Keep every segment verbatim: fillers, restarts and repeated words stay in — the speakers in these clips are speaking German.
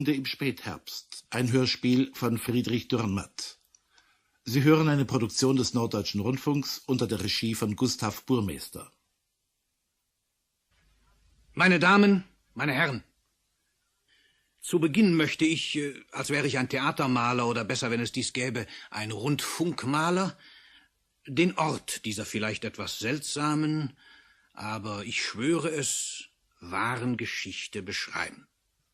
Im Spätherbst, ein Hörspiel von Friedrich Dürrenmatt. Sie hören eine Produktion des Norddeutschen Rundfunks unter der Regie von Gustav Burmester. Meine Damen, meine Herren, zu Beginn möchte ich, als wäre ich ein Theatermaler oder besser, wenn es dies gäbe, ein Rundfunkmaler, den Ort dieser vielleicht etwas seltsamen, aber ich schwöre es, wahren Geschichte beschreiben.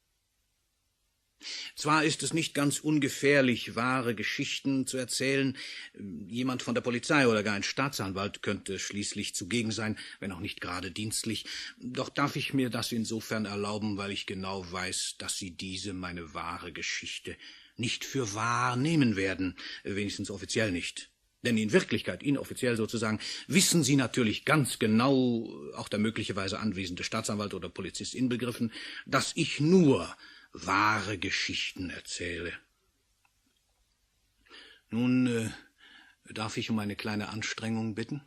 Zwar ist es nicht ganz ungefährlich, wahre Geschichten zu erzählen. Jemand von der Polizei oder gar ein Staatsanwalt könnte schließlich zugegen sein, wenn auch nicht gerade dienstlich. Doch darf ich mir das insofern erlauben, weil ich genau weiß, dass Sie diese, meine wahre Geschichte, nicht für wahr nehmen werden, wenigstens offiziell nicht. Denn in Wirklichkeit, inoffiziell sozusagen, wissen Sie natürlich ganz genau, auch der möglicherweise anwesende Staatsanwalt oder Polizist inbegriffen, dass ich nur wahre Geschichten erzähle. Nun äh, darf ich um eine kleine Anstrengung bitten.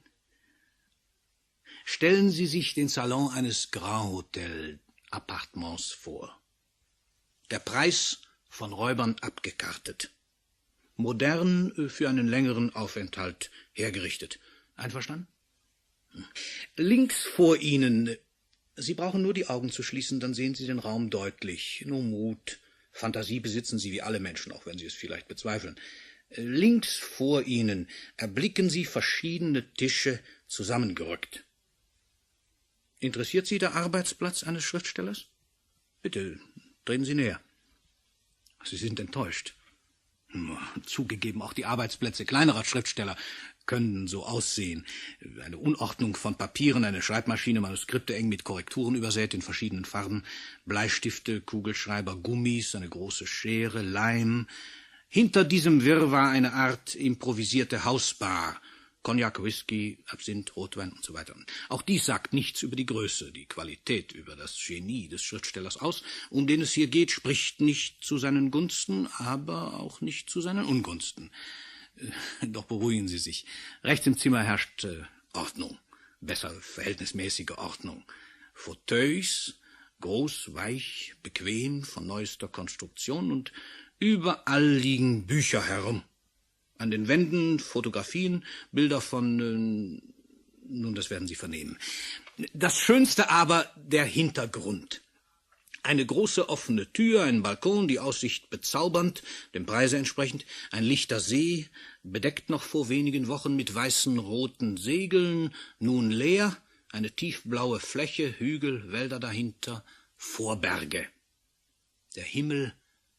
Stellen Sie sich den Salon eines Grand Hotel Appartements vor. Der Preis von Räubern abgekartet. Modern äh, für einen längeren Aufenthalt hergerichtet. Einverstanden? Hm. Links vor Ihnen... Sie brauchen nur die Augen zu schließen, dann sehen Sie den Raum deutlich. Nur Mut, Fantasie besitzen Sie wie alle Menschen, auch wenn Sie es vielleicht bezweifeln. Links vor Ihnen erblicken Sie verschiedene Tische zusammengerückt. Interessiert Sie der Arbeitsplatz eines Schriftstellers? Bitte, treten Sie näher. Sie sind enttäuscht. Zugegeben, auch die Arbeitsplätze kleinerer Schriftsteller können so aussehen. Eine Unordnung von Papieren, eine Schreibmaschine, Manuskripte eng mit Korrekturen übersät in verschiedenen Farben, Bleistifte, Kugelschreiber, Gummis, eine große Schere, Leim. Hinter diesem Wirrwarr eine Art improvisierte Hausbar, Cognac, Whisky, Absinth, Rotwein und so weiter. Auch dies sagt nichts über die Größe, die Qualität, über das Genie des Schriftstellers aus. Um den es hier geht, spricht nicht zu seinen Gunsten, aber auch nicht zu seinen Ungunsten. Doch beruhigen Sie sich. Rechts im Zimmer herrscht äh, Ordnung, besser verhältnismäßige Ordnung. Fauteuils, groß, weich, bequem, von neuester Konstruktion, und überall liegen Bücher herum. An den Wänden Fotografien, Bilder von... Äh, nun, das werden Sie vernehmen. Das Schönste aber der Hintergrund. Eine große offene Tür, ein Balkon, die Aussicht bezaubernd, dem Preise entsprechend, ein lichter See, bedeckt noch vor wenigen Wochen mit weißen, roten Segeln, nun leer, eine tiefblaue Fläche, Hügel, Wälder dahinter, Vorberge. Der Himmel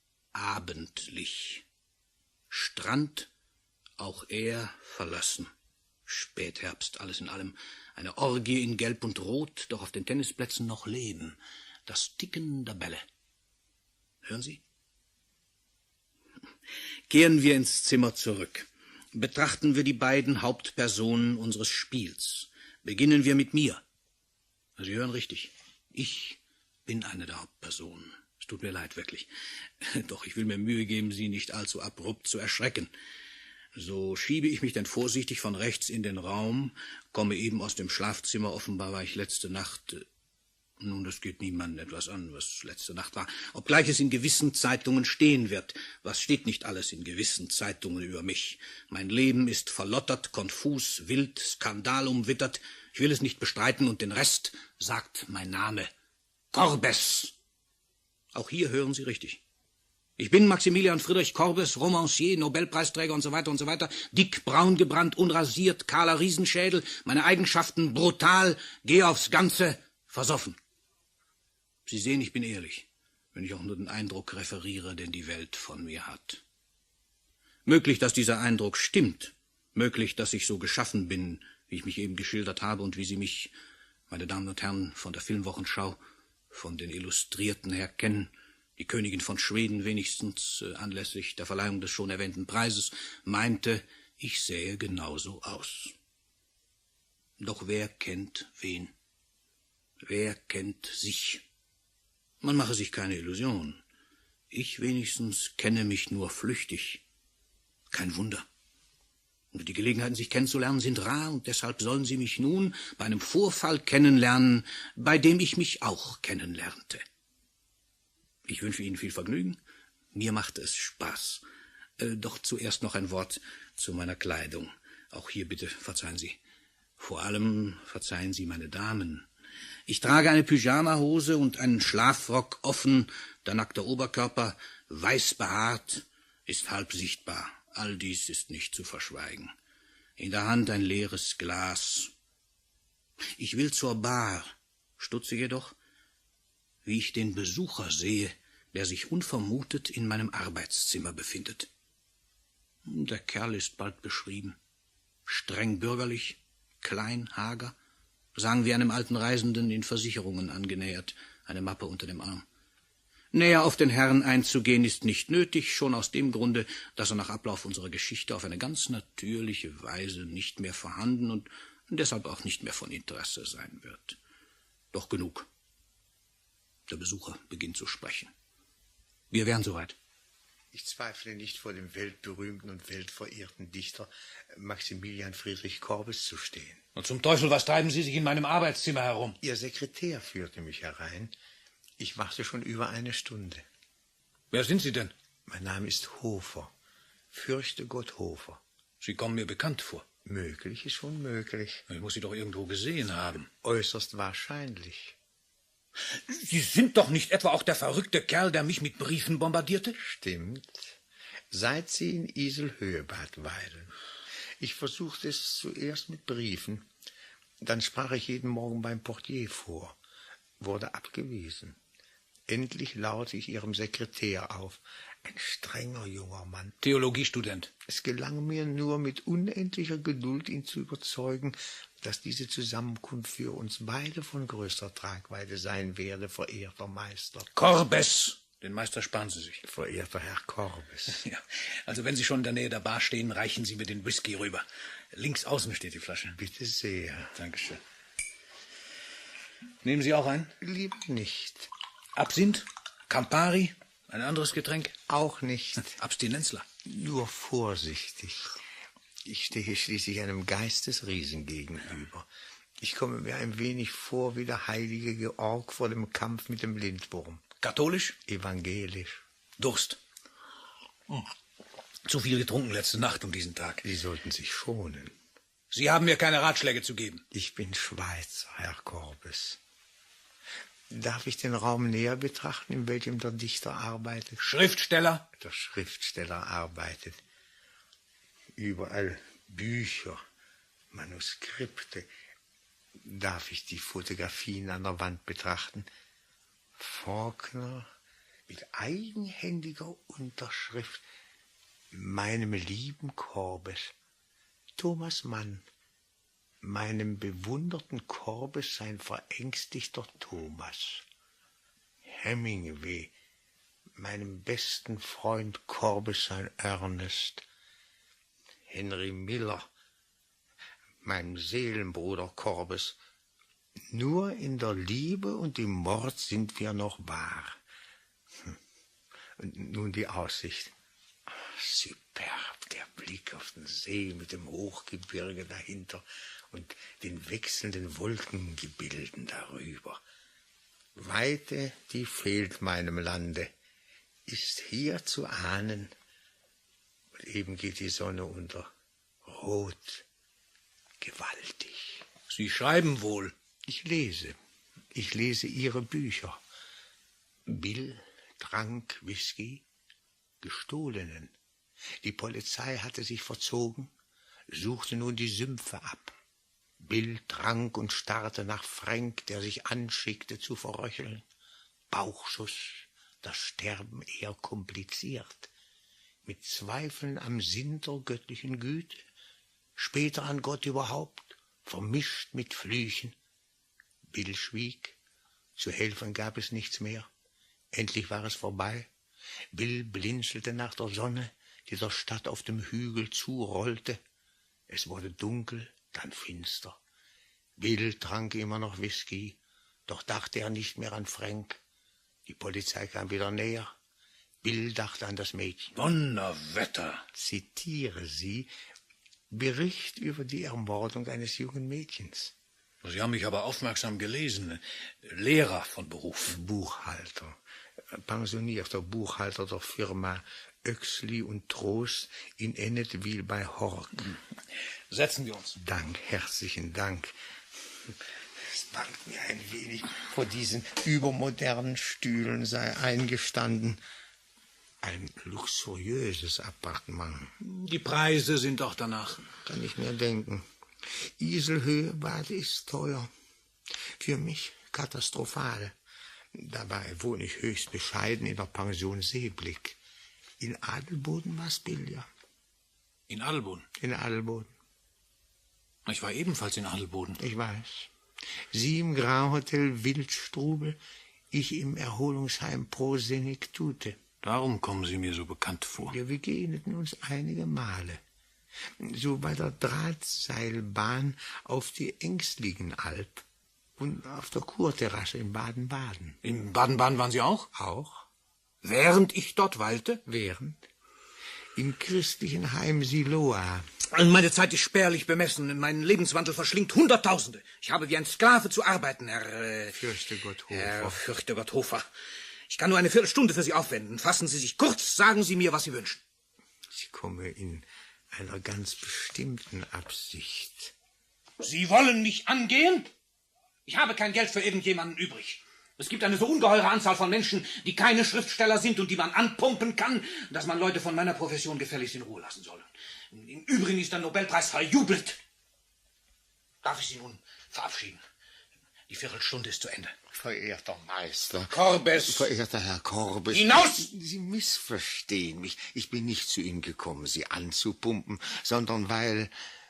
abendlich. Strand, auch er verlassen. Spätherbst, alles in allem. Eine Orgie in Gelb und Rot, doch auf den Tennisplätzen noch Leben. Das Ticken der Bälle. Hören Sie? Kehren wir ins Zimmer zurück. Betrachten wir die beiden Hauptpersonen unseres Spiels. Beginnen wir mit mir. Sie hören richtig. Ich bin eine der Hauptpersonen. Es tut mir leid, wirklich. Doch ich will mir Mühe geben, Sie nicht allzu abrupt zu erschrecken. So schiebe ich mich denn vorsichtig von rechts in den Raum, komme eben aus dem Schlafzimmer. Offenbar war ich letzte Nacht... Nun, das geht niemandem etwas an, was letzte Nacht war, obgleich es in gewissen Zeitungen stehen wird. Was steht nicht alles in gewissen Zeitungen über mich? Mein Leben ist verlottert, konfus, wild, skandalumwittert. Ich will es nicht bestreiten, und den Rest sagt mein Name. Corbes. Auch hier hören Sie richtig. Ich bin Maximilian Friedrich Corbes, Romancier, Nobelpreisträger und so weiter und so weiter, dick, braun gebrannt, unrasiert, kahler Riesenschädel, meine Eigenschaften brutal, geh aufs Ganze, versoffen. Sie sehen, ich bin ehrlich, wenn ich auch nur den Eindruck referiere, den die Welt von mir hat. Möglich, dass dieser Eindruck stimmt. Möglich, dass ich so geschaffen bin, wie ich mich eben geschildert habe und wie Sie mich, meine Damen und Herren, von der Filmwochenschau, von den Illustrierten her kennen, die Königin von Schweden wenigstens äh, anlässlich der Verleihung des schon erwähnten Preises meinte, ich sähe genauso aus. Doch wer kennt wen? Wer kennt sich? Man mache sich keine Illusion. Ich wenigstens kenne mich nur flüchtig. Kein Wunder. Und die Gelegenheiten, sich kennenzulernen, sind rar, und deshalb sollen Sie mich nun bei einem Vorfall kennenlernen, bei dem ich mich auch kennenlernte. Ich wünsche Ihnen viel Vergnügen. Mir macht es Spaß. Äh, doch zuerst noch ein Wort zu meiner Kleidung. Auch hier bitte verzeihen Sie. Vor allem verzeihen Sie meine Damen. Ich trage eine Pyjamahose und einen Schlafrock offen, der nackte Oberkörper, weiß behaart, ist halb sichtbar. All dies ist nicht zu verschweigen. In der Hand ein leeres Glas. Ich will zur Bar, stutze jedoch, wie ich den Besucher sehe, der sich unvermutet in meinem Arbeitszimmer befindet. Der Kerl ist bald beschrieben. Streng bürgerlich, klein, hager, sagen wir einem alten Reisenden in Versicherungen angenähert, eine Mappe unter dem Arm. Näher auf den Herrn einzugehen ist nicht nötig, schon aus dem Grunde, dass er nach Ablauf unserer Geschichte auf eine ganz natürliche Weise nicht mehr vorhanden und deshalb auch nicht mehr von Interesse sein wird. Doch genug. Der Besucher beginnt zu sprechen. Wir wären soweit. Ich zweifle nicht, vor dem weltberühmten und weltverehrten Dichter Maximilian Friedrich Corbes zu stehen. Und zum Teufel, was treiben Sie sich in meinem Arbeitszimmer herum? Ihr Sekretär führte mich herein. Ich warte schon über eine Stunde. Wer sind Sie denn? Mein Name ist Hofer. Fürchte Gott Hofer. Sie kommen mir bekannt vor. Möglich ist schon möglich. Ich muss Sie doch irgendwo gesehen haben. Äußerst wahrscheinlich. Sie sind doch nicht etwa auch der verrückte Kerl, der mich mit Briefen bombardierte? Stimmt. Seit Sie in Iselhöhe-Bad weilen. Ich versuchte es zuerst mit Briefen. Dann sprach ich jeden Morgen beim Portier vor. Wurde abgewiesen. Endlich laute ich Ihrem Sekretär auf. Ein strenger junger Mann. Theologiestudent. Es gelang mir nur mit unendlicher Geduld, ihn zu überzeugen, dass diese Zusammenkunft für uns beide von größter Tragweite sein werde, verehrter Meister. Corbes! Den Meister sparen Sie sich. Verehrter Herr Corbes. Ja, also wenn Sie schon in der Nähe der Bar stehen, reichen Sie mir den Whisky rüber. Links außen steht die Flasche. Bitte sehr. Dankeschön. Nehmen Sie auch ein? Lieber nicht. Absinth? Campari? Ein anderes Getränk? Auch nicht. Abstinenzler? Nur vorsichtig. Ich stehe schließlich einem Geistesriesen gegenüber. Ich komme mir ein wenig vor wie der heilige Georg vor dem Kampf mit dem Lindwurm. Katholisch? Evangelisch. Durst. Hm. Zu viel getrunken letzte Nacht um diesen Tag. Sie sollten sich schonen. Sie haben mir keine Ratschläge zu geben. Ich bin Schweizer, Herr Corbes. Darf ich den Raum näher betrachten, in welchem der Dichter arbeitet? Schriftsteller? Der Schriftsteller arbeitet. Überall Bücher, Manuskripte. Darf ich die Fotografien an der Wand betrachten? Faulkner mit eigenhändiger Unterschrift. Meinem lieben Corbes. Thomas Mann. Meinem bewunderten Corbes sein verängstigter Thomas. Hemingway. Meinem besten Freund Corbes sein Ernest. Henry Miller. Meinem Seelenbruder Corbes. Nur in der Liebe und im Mord sind wir noch wahr. Und nun die Aussicht. Superb, der Blick auf den See mit dem Hochgebirge dahinter und den wechselnden Wolkengebilden darüber. Weite, die fehlt meinem Lande, ist hier zu ahnen. Und eben geht die Sonne unter, rot, gewaltig. Sie schreiben wohl. Ich lese, ich lese Ihre Bücher. Bill trank Whisky, gestohlenen. Die Polizei hatte sich verzogen, suchte nun die Sümpfe ab. Bill trank und starrte nach Frank, der sich anschickte zu verröcheln. Bauchschuss, das Sterben eher kompliziert. Mit Zweifeln am Sinn der göttlichen Güte, später an Gott überhaupt, vermischt mit Flüchen. Bill schwieg, zu helfen gab es nichts mehr. Endlich war es vorbei. Bill blinzelte nach der Sonne, die der Stadt auf dem Hügel zurollte. Es wurde dunkel, dann finster. Bill trank immer noch Whisky, doch dachte er nicht mehr an Frank. Die Polizei kam wieder näher. Bill dachte an das Mädchen. Donnerwetter! Zitiere sie, Bericht über die Ermordung eines jungen Mädchens. Sie haben mich aber aufmerksam gelesen. Lehrer von Beruf. Buchhalter. pensionierter Buchhalter der Firma Oechsli und Trost in Ennetwil bei Hork. Setzen wir uns. Dank, herzlichen Dank. Es bangt mir ein wenig, vor diesen übermodernen Stühlen sei eingestanden. Ein luxuriöses Appartement. Die Preise sind auch danach. Kann ich mir denken. Iselhöhe Bad ist teuer. Für mich katastrophal. Dabei wohne ich höchst bescheiden in der Pension Seeblick. In Adelboden war's billiger. In Adelboden? In Adelboden. Ich war ebenfalls in Adelboden. Ich weiß. Sie im Grand Hotel Wildstrubel, ich im Erholungsheim Pro Senectute. Darum kommen Sie mir so bekannt vor. Wir begegneten uns einige Male. So bei der Drahtseilbahn auf die Ängstlingenalp und auf der Kurterrasse in Baden-Baden. In Baden-Baden waren Sie auch? Auch. Während ich dort weilte? Während? Im christlichen Heim Siloa. Meine Zeit ist spärlich bemessen. Mein Lebenswandel verschlingt Hunderttausende. Ich habe wie ein Sklave zu arbeiten, Herr... Äh, Fürchtegott Hofer. Herr Fürchtegott Hofer. Ich kann nur eine Viertelstunde für Sie aufwenden. Fassen Sie sich kurz, sagen Sie mir, was Sie wünschen. Ich komme in einer ganz bestimmten Absicht. Sie wollen mich angehen? Ich habe kein Geld für irgendjemanden übrig. Es gibt eine so ungeheure Anzahl von Menschen, die keine Schriftsteller sind und die man anpumpen kann, dass man Leute von meiner Profession gefälligst in Ruhe lassen soll. Im Übrigen ist der Nobelpreis verjubelt. Darf ich Sie nun verabschieden? Die Viertelstunde ist zu Ende. Verehrter Meister. Korbes! Verehrter Herr Korbes. Hinaus! Sie missverstehen mich. Ich bin nicht zu Ihnen gekommen, Sie anzupumpen, sondern weil...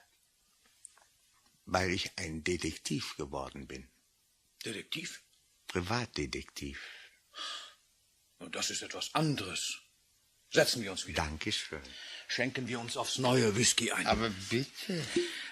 weil ich ein Detektiv geworden bin. Detektiv? Privatdetektiv. Das ist etwas anderes. Setzen wir uns wieder. Dankeschön. Schenken wir uns aufs neue Whisky ein. Aber bitte.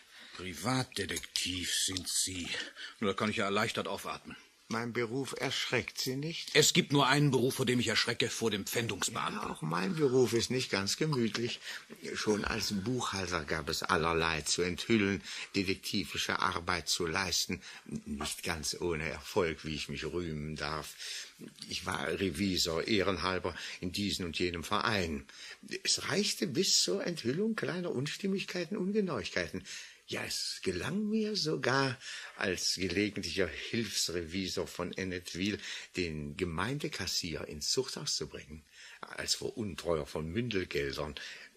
Privatdetektiv sind Sie. Nur da kann ich ja erleichtert aufatmen. Mein Beruf erschreckt Sie nicht? Es gibt nur einen Beruf, vor dem ich erschrecke, vor dem Pfändungsbeamten. Ja, auch mein Beruf ist nicht ganz gemütlich. Schon als Buchhalter gab es allerlei zu enthüllen, detektivische Arbeit zu leisten. Nicht ganz ohne Erfolg, wie ich mich rühmen darf. Ich war Revisor, ehrenhalber, in diesem und jenem Verein. Es reichte bis zur Enthüllung kleiner Unstimmigkeiten, Ungenauigkeiten. Ja, es gelang mir sogar, als gelegentlicher Hilfsrevisor von Ennetwil den Gemeindekassier ins Zuchthaus zu bringen, als Veruntreuer von Mündelgeldern.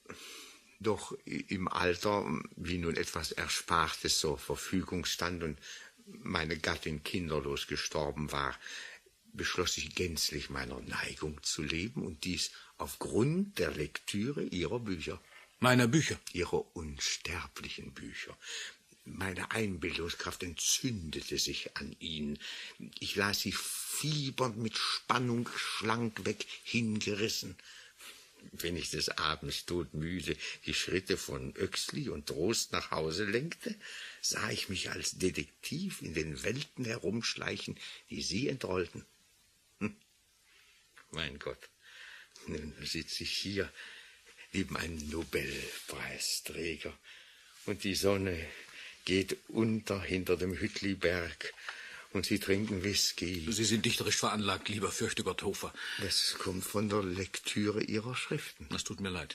Doch im Alter, wie nun etwas Erspartes zur Verfügung stand und meine Gattin kinderlos gestorben war, beschloss ich gänzlich meiner Neigung zu leben und dies aufgrund der Lektüre ihrer Bücher. Meiner Bücher? Ihre unsterblichen Bücher. Meine Einbildungskraft entzündete sich an ihnen. Ich las sie fiebernd mit Spannung schlankweg hingerissen. Wenn ich des Abends todmüde die Schritte von Oechsli und Trost nach Hause lenkte, sah ich mich als Detektiv in den Welten herumschleichen, die sie entrollten. Hm. Mein Gott, nun sitze ich hier neben einem Nobelpreisträger, und die Sonne geht unter hinter dem Hüttliberg, und sie trinken Whisky. Sie sind dichterisch veranlagt, lieber Fürchtegott Hofer. Das kommt von der Lektüre Ihrer Schriften. Das tut mir leid.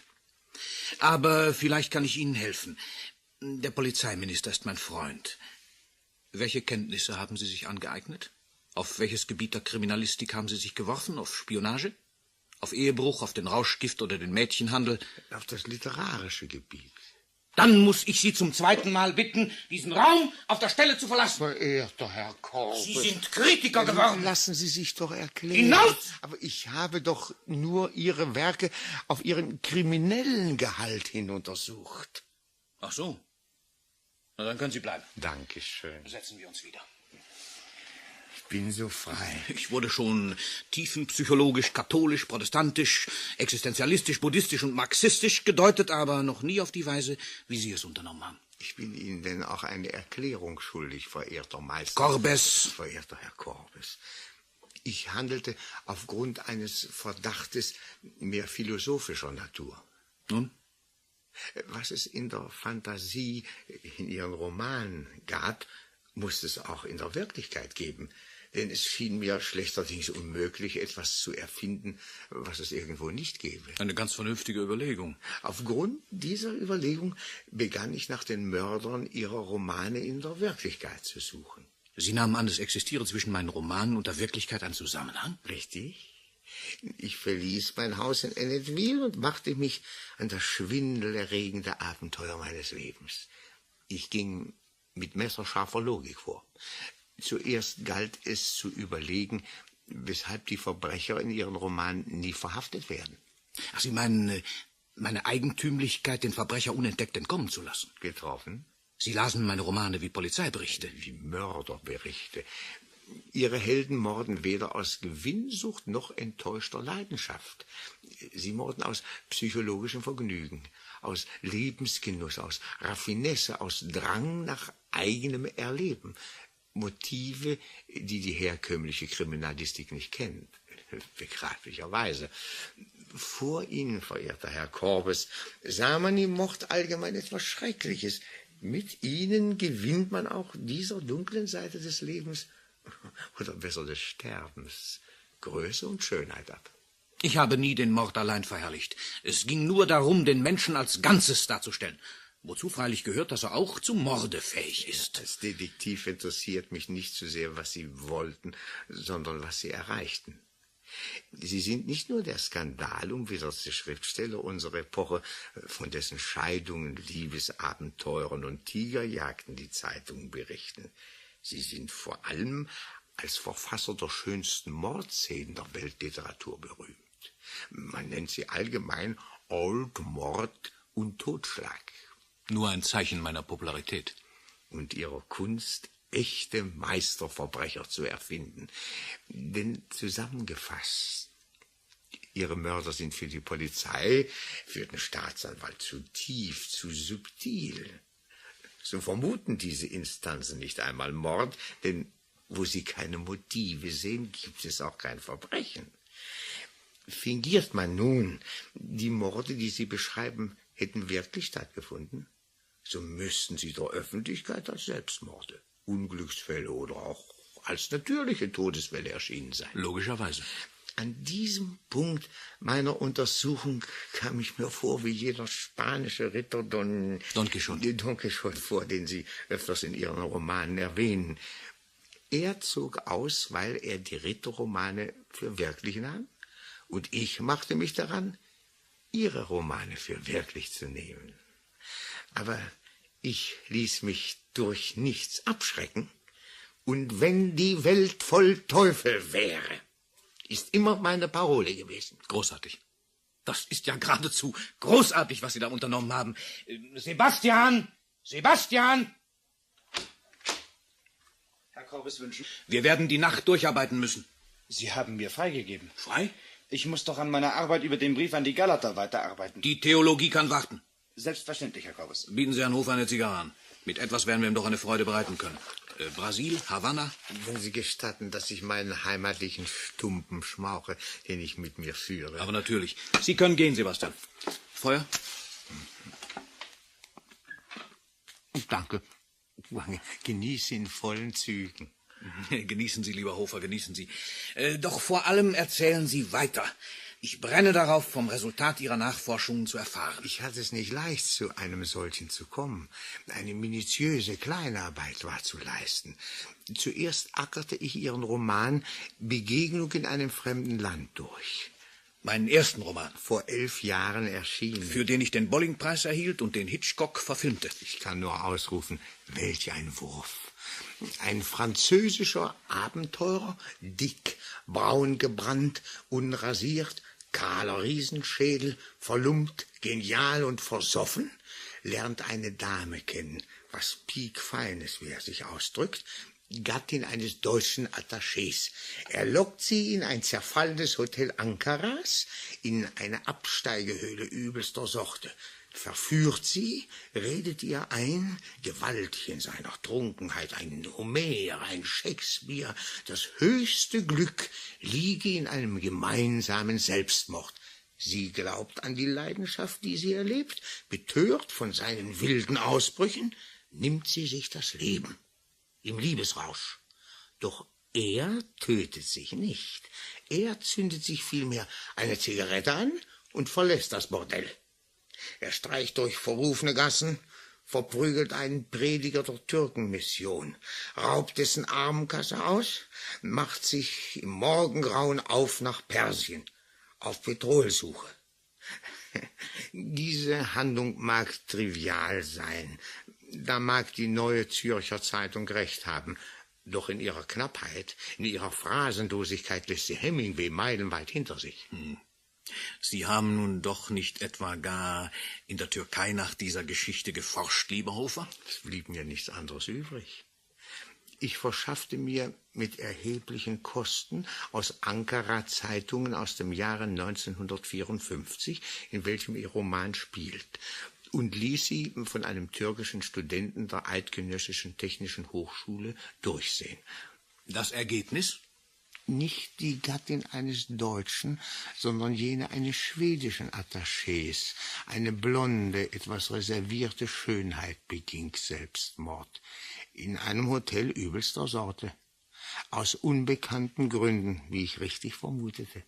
Aber vielleicht kann ich Ihnen helfen. Der Polizeiminister ist mein Freund. Welche Kenntnisse haben Sie sich angeeignet? Auf welches Gebiet der Kriminalistik haben Sie sich geworfen? Auf Spionage? Auf Ehebruch, auf den Rauschgift oder den Mädchenhandel? Auf das literarische Gebiet. Dann muss ich Sie zum zweiten Mal bitten, diesen Raum auf der Stelle zu verlassen. Verehrter Herr Korbes. Sie sind Kritiker geworden. Lassen Sie sich doch erklären. Hinaus! Aber ich habe doch nur Ihre Werke auf ihren kriminellen Gehalt hin untersucht. Ach so. Na, dann können Sie bleiben. Dankeschön. Setzen wir uns wieder. Ich bin so frei. Ich wurde schon tiefenpsychologisch, katholisch, protestantisch, existenzialistisch, buddhistisch und marxistisch gedeutet, aber noch nie auf die Weise, wie Sie es unternommen haben. Ich bin Ihnen denn auch eine Erklärung schuldig, verehrter Meister. Korbes. Verehrter Herr Korbes. Ich handelte aufgrund eines Verdachtes mehr philosophischer Natur. Nun? Was es in der Fantasie, in Ihren Romanen gab, muss es auch in der Wirklichkeit geben. denn es schien mir schlechterdings unmöglich, etwas zu erfinden, was es irgendwo nicht gäbe. Eine ganz vernünftige Überlegung. Aufgrund dieser Überlegung begann ich nach den Mördern ihrer Romane in der Wirklichkeit zu suchen. Sie nahmen an, es existiere zwischen meinen Romanen und der Wirklichkeit ein Zusammenhang? Richtig. Ich verließ mein Haus in Ennetville und machte mich an das schwindelerregende Abenteuer meines Lebens. Ich ging mit messerscharfer Logik vor. Zuerst galt es zu überlegen, weshalb die Verbrecher in ihren Romanen nie verhaftet werden. Ach, Sie meinen, meine Eigentümlichkeit, den Verbrecher unentdeckt entkommen zu lassen? Getroffen? Sie lasen meine Romane wie Polizeiberichte. Wie Mörderberichte. Ihre Helden morden weder aus Gewinnsucht noch enttäuschter Leidenschaft. Sie morden aus psychologischem Vergnügen, aus Lebensgenuss, aus Raffinesse, aus Drang nach eigenem Erleben. Motive, die die herkömmliche Kriminalistik nicht kennt. Begreiflicherweise. Vor Ihnen, verehrter Herr Korbes, sah man im Mord allgemein etwas Schreckliches. Mit Ihnen gewinnt man auch dieser dunklen Seite des Lebens, oder besser des Sterbens, Größe und Schönheit ab. Ich habe nie den Mord allein verherrlicht. Es ging nur darum, den Menschen als Ganzes darzustellen. Wozu freilich gehört, dass er auch zum Morde fähig ist. Als Detektiv interessiert mich nicht so sehr, was Sie wollten, sondern was Sie erreichten. Sie sind nicht nur der skandalumwidderste Schriftsteller unserer Epoche, von dessen Scheidungen, Liebesabenteuern und Tigerjagden die Zeitungen berichten. Sie sind vor allem als Verfasser der schönsten Mordszenen der Weltliteratur berühmt. Man nennt sie allgemein Old Mord und Totschlag. Nur ein Zeichen meiner Popularität. Und ihrer Kunst, echte Meisterverbrecher zu erfinden. Denn zusammengefasst, ihre Mörder sind für die Polizei, für den Staatsanwalt zu tief, zu subtil. So vermuten diese Instanzen nicht einmal Mord, denn wo sie keine Motive sehen, gibt es auch kein Verbrechen. Fingiert man nun, die Morde, die Sie beschreiben, hätten wirklich stattgefunden, so müssten sie der Öffentlichkeit als Selbstmorde, Unglücksfälle oder auch als natürliche Todesfälle erschienen sein. Logischerweise. An diesem Punkt meiner Untersuchung kam ich mir vor wie jener spanische Ritter Don... Don Quixote. Don Quixote vor, den Sie öfters in Ihren Romanen erwähnen. Er zog aus, weil er die Ritterromane für wirklich nahm, und ich machte mich daran, Ihre Romane für wirklich zu nehmen. Aber ich ließ mich durch nichts abschrecken, und wenn die Welt voll Teufel wäre, ist immer meine Parole gewesen. Großartig. Das ist ja geradezu großartig, was Sie da unternommen haben. Sebastian! Sebastian! Herr Korbes wünschen? Wir werden die Nacht durcharbeiten müssen. Sie haben mir freigegeben. Frei? Ich muss doch an meiner Arbeit über den Brief an die Galater weiterarbeiten. Die Theologie kann warten. Selbstverständlich, Herr Korbes. Bieten Sie Herrn Hofer eine Zigarre an. Mit etwas werden wir ihm doch eine Freude bereiten können. Äh, Brasil, Havanna? Wenn Sie gestatten, dass ich meinen heimatlichen Stumpen schmauche, den ich mit mir führe. Aber natürlich. Sie können gehen, Sebastian. Feuer? Danke. Genieße in vollen Zügen. Genießen Sie, lieber Hofer, genießen Sie. Äh, doch vor allem erzählen Sie weiter. Ich brenne darauf, vom Resultat Ihrer Nachforschungen zu erfahren. Ich hatte es nicht leicht, zu einem solchen zu kommen. Eine minutiöse Kleinarbeit war zu leisten. Zuerst ackerte ich Ihren Roman »Begegnung in einem fremden Land« durch. Meinen ersten Roman. Vor elf Jahren erschienen. Für den ich den Bolling-Preis erhielt und den Hitchcock verfilmte. Ich kann nur ausrufen, welch ein Wurf. Ein französischer Abenteurer, dick, braun gebrannt, unrasiert, kahler Riesenschädel, verlumpt, genial und versoffen, lernt eine Dame kennen, was piekfeines, wie er sich ausdrückt, Gattin eines deutschen Attachés. Er lockt sie in ein zerfallenes Hotel Ankaras, in eine Absteigehöhle übelster Sorte, verführt sie, redet ihr ein, gewaltig in seiner Trunkenheit, ein Homer, ein Shakespeare, das höchste Glück liege in einem gemeinsamen Selbstmord. Sie glaubt an die Leidenschaft, die sie erlebt, betört von seinen wilden Ausbrüchen, nimmt sie sich das Leben im Liebesrausch. Doch Er tötet sich nicht. Er zündet sich vielmehr eine Zigarette an und verlässt das Bordell. Er streicht durch verrufene Gassen, verprügelt einen Prediger der Türkenmission, raubt dessen Armenkasse aus, macht sich im Morgengrauen auf nach Persien, auf Petrolsuche. Diese Handlung mag trivial sein, da mag die Neue Zürcher Zeitung recht haben, doch in ihrer Knappheit, in ihrer Phrasenlosigkeit lässt sie Hemingway meilenweit hinter sich. Hm. Sie haben nun doch nicht etwa gar in der Türkei nach dieser Geschichte geforscht, lieber Hofer? Es blieb mir nichts anderes übrig. Ich verschaffte mir mit erheblichen Kosten aus Ankara Zeitungen aus dem Jahre neunzehnhundertvierundfünfzig, in welchem ihr Roman spielt, und ließ sie von einem türkischen Studenten der Eidgenössischen Technischen Hochschule durchsehen. Das Ergebnis? Nicht die Gattin eines Deutschen, sondern jene eines schwedischen Attachés. Eine blonde, etwas reservierte Schönheit beging Selbstmord. In einem Hotel übelster Sorte. Aus unbekannten Gründen, wie ich richtig vermutete.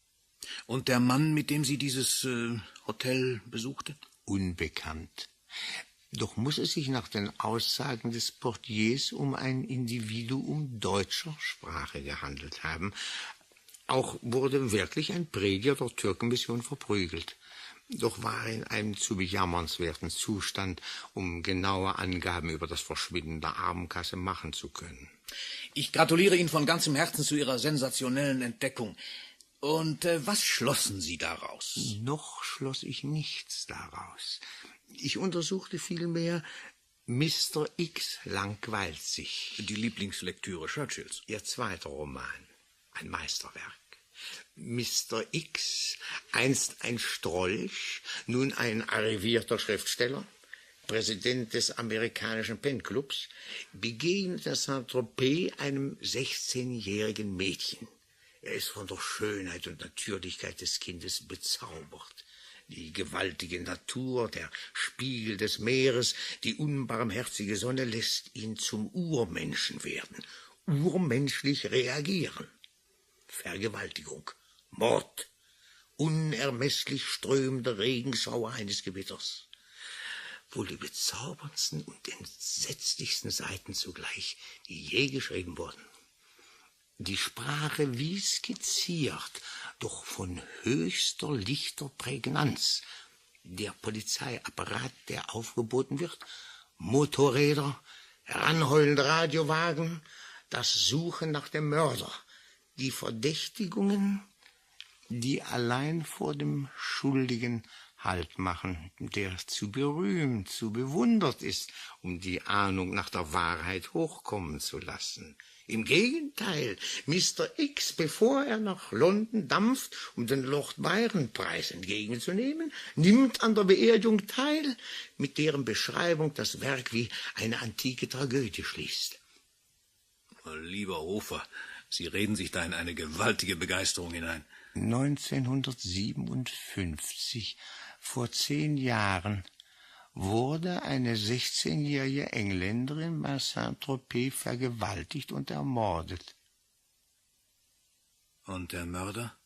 Und der Mann, mit dem sie dieses äh, Hotel besuchte? Unbekannt. Doch muss es sich nach den Aussagen des Portiers um ein Individuum deutscher Sprache gehandelt haben. Auch wurde wirklich ein Prediger der Türkenmission verprügelt. Doch war er in einem zu bejammernswerten Zustand, um genaue Angaben über das Verschwinden der Armenkasse machen zu können. Ich gratuliere Ihnen von ganzem Herzen zu Ihrer sensationellen Entdeckung. Und äh, was schlossen Sie daraus? Noch schloss ich nichts daraus. Ich untersuchte vielmehr, Mister X langweilt sich. Die Lieblingslektüre Churchills. Ihr zweiter Roman, ein Meisterwerk. Mister X, einst ein Strolch, nun ein arrivierter Schriftsteller, Präsident des amerikanischen Penclubs, begegnet in Saint-Tropez einem sechzehnjährigen Mädchen. Er ist von der Schönheit und Natürlichkeit des Kindes bezaubert. Die gewaltige Natur, der Spiegel des Meeres, die unbarmherzige Sonne lässt ihn zum Urmenschen werden, urmenschlich reagieren. Vergewaltigung, Mord, unermesslich strömende Regenschauer eines Gewitters. Wohl die bezauberndsten und entsetzlichsten Seiten zugleich, die je geschrieben wurden. Die Sprache wie skizziert, doch von höchster lichter Prägnanz. Der Polizeiapparat, der aufgeboten wird, Motorräder, heranheulende Radiowagen, das Suchen nach dem Mörder, die Verdächtigungen, die allein vor dem Schuldigen Halt machen, der zu berühmt, zu bewundert ist, um die Ahnung nach der Wahrheit hochkommen zu lassen. Im Gegenteil, Mister X, bevor er nach London dampft, um den Lord Byron-Preis entgegenzunehmen, nimmt an der Beerdigung teil, mit deren Beschreibung das Werk wie eine antike Tragödie schließt. Lieber Hofer, Sie reden sich da in eine gewaltige Begeisterung hinein. neunzehnhundertsiebenundfünfzig, vor zehn Jahren, wurde eine sechzehnjährige Engländerin bei Saint-Tropez vergewaltigt und ermordet. Und der Mörder?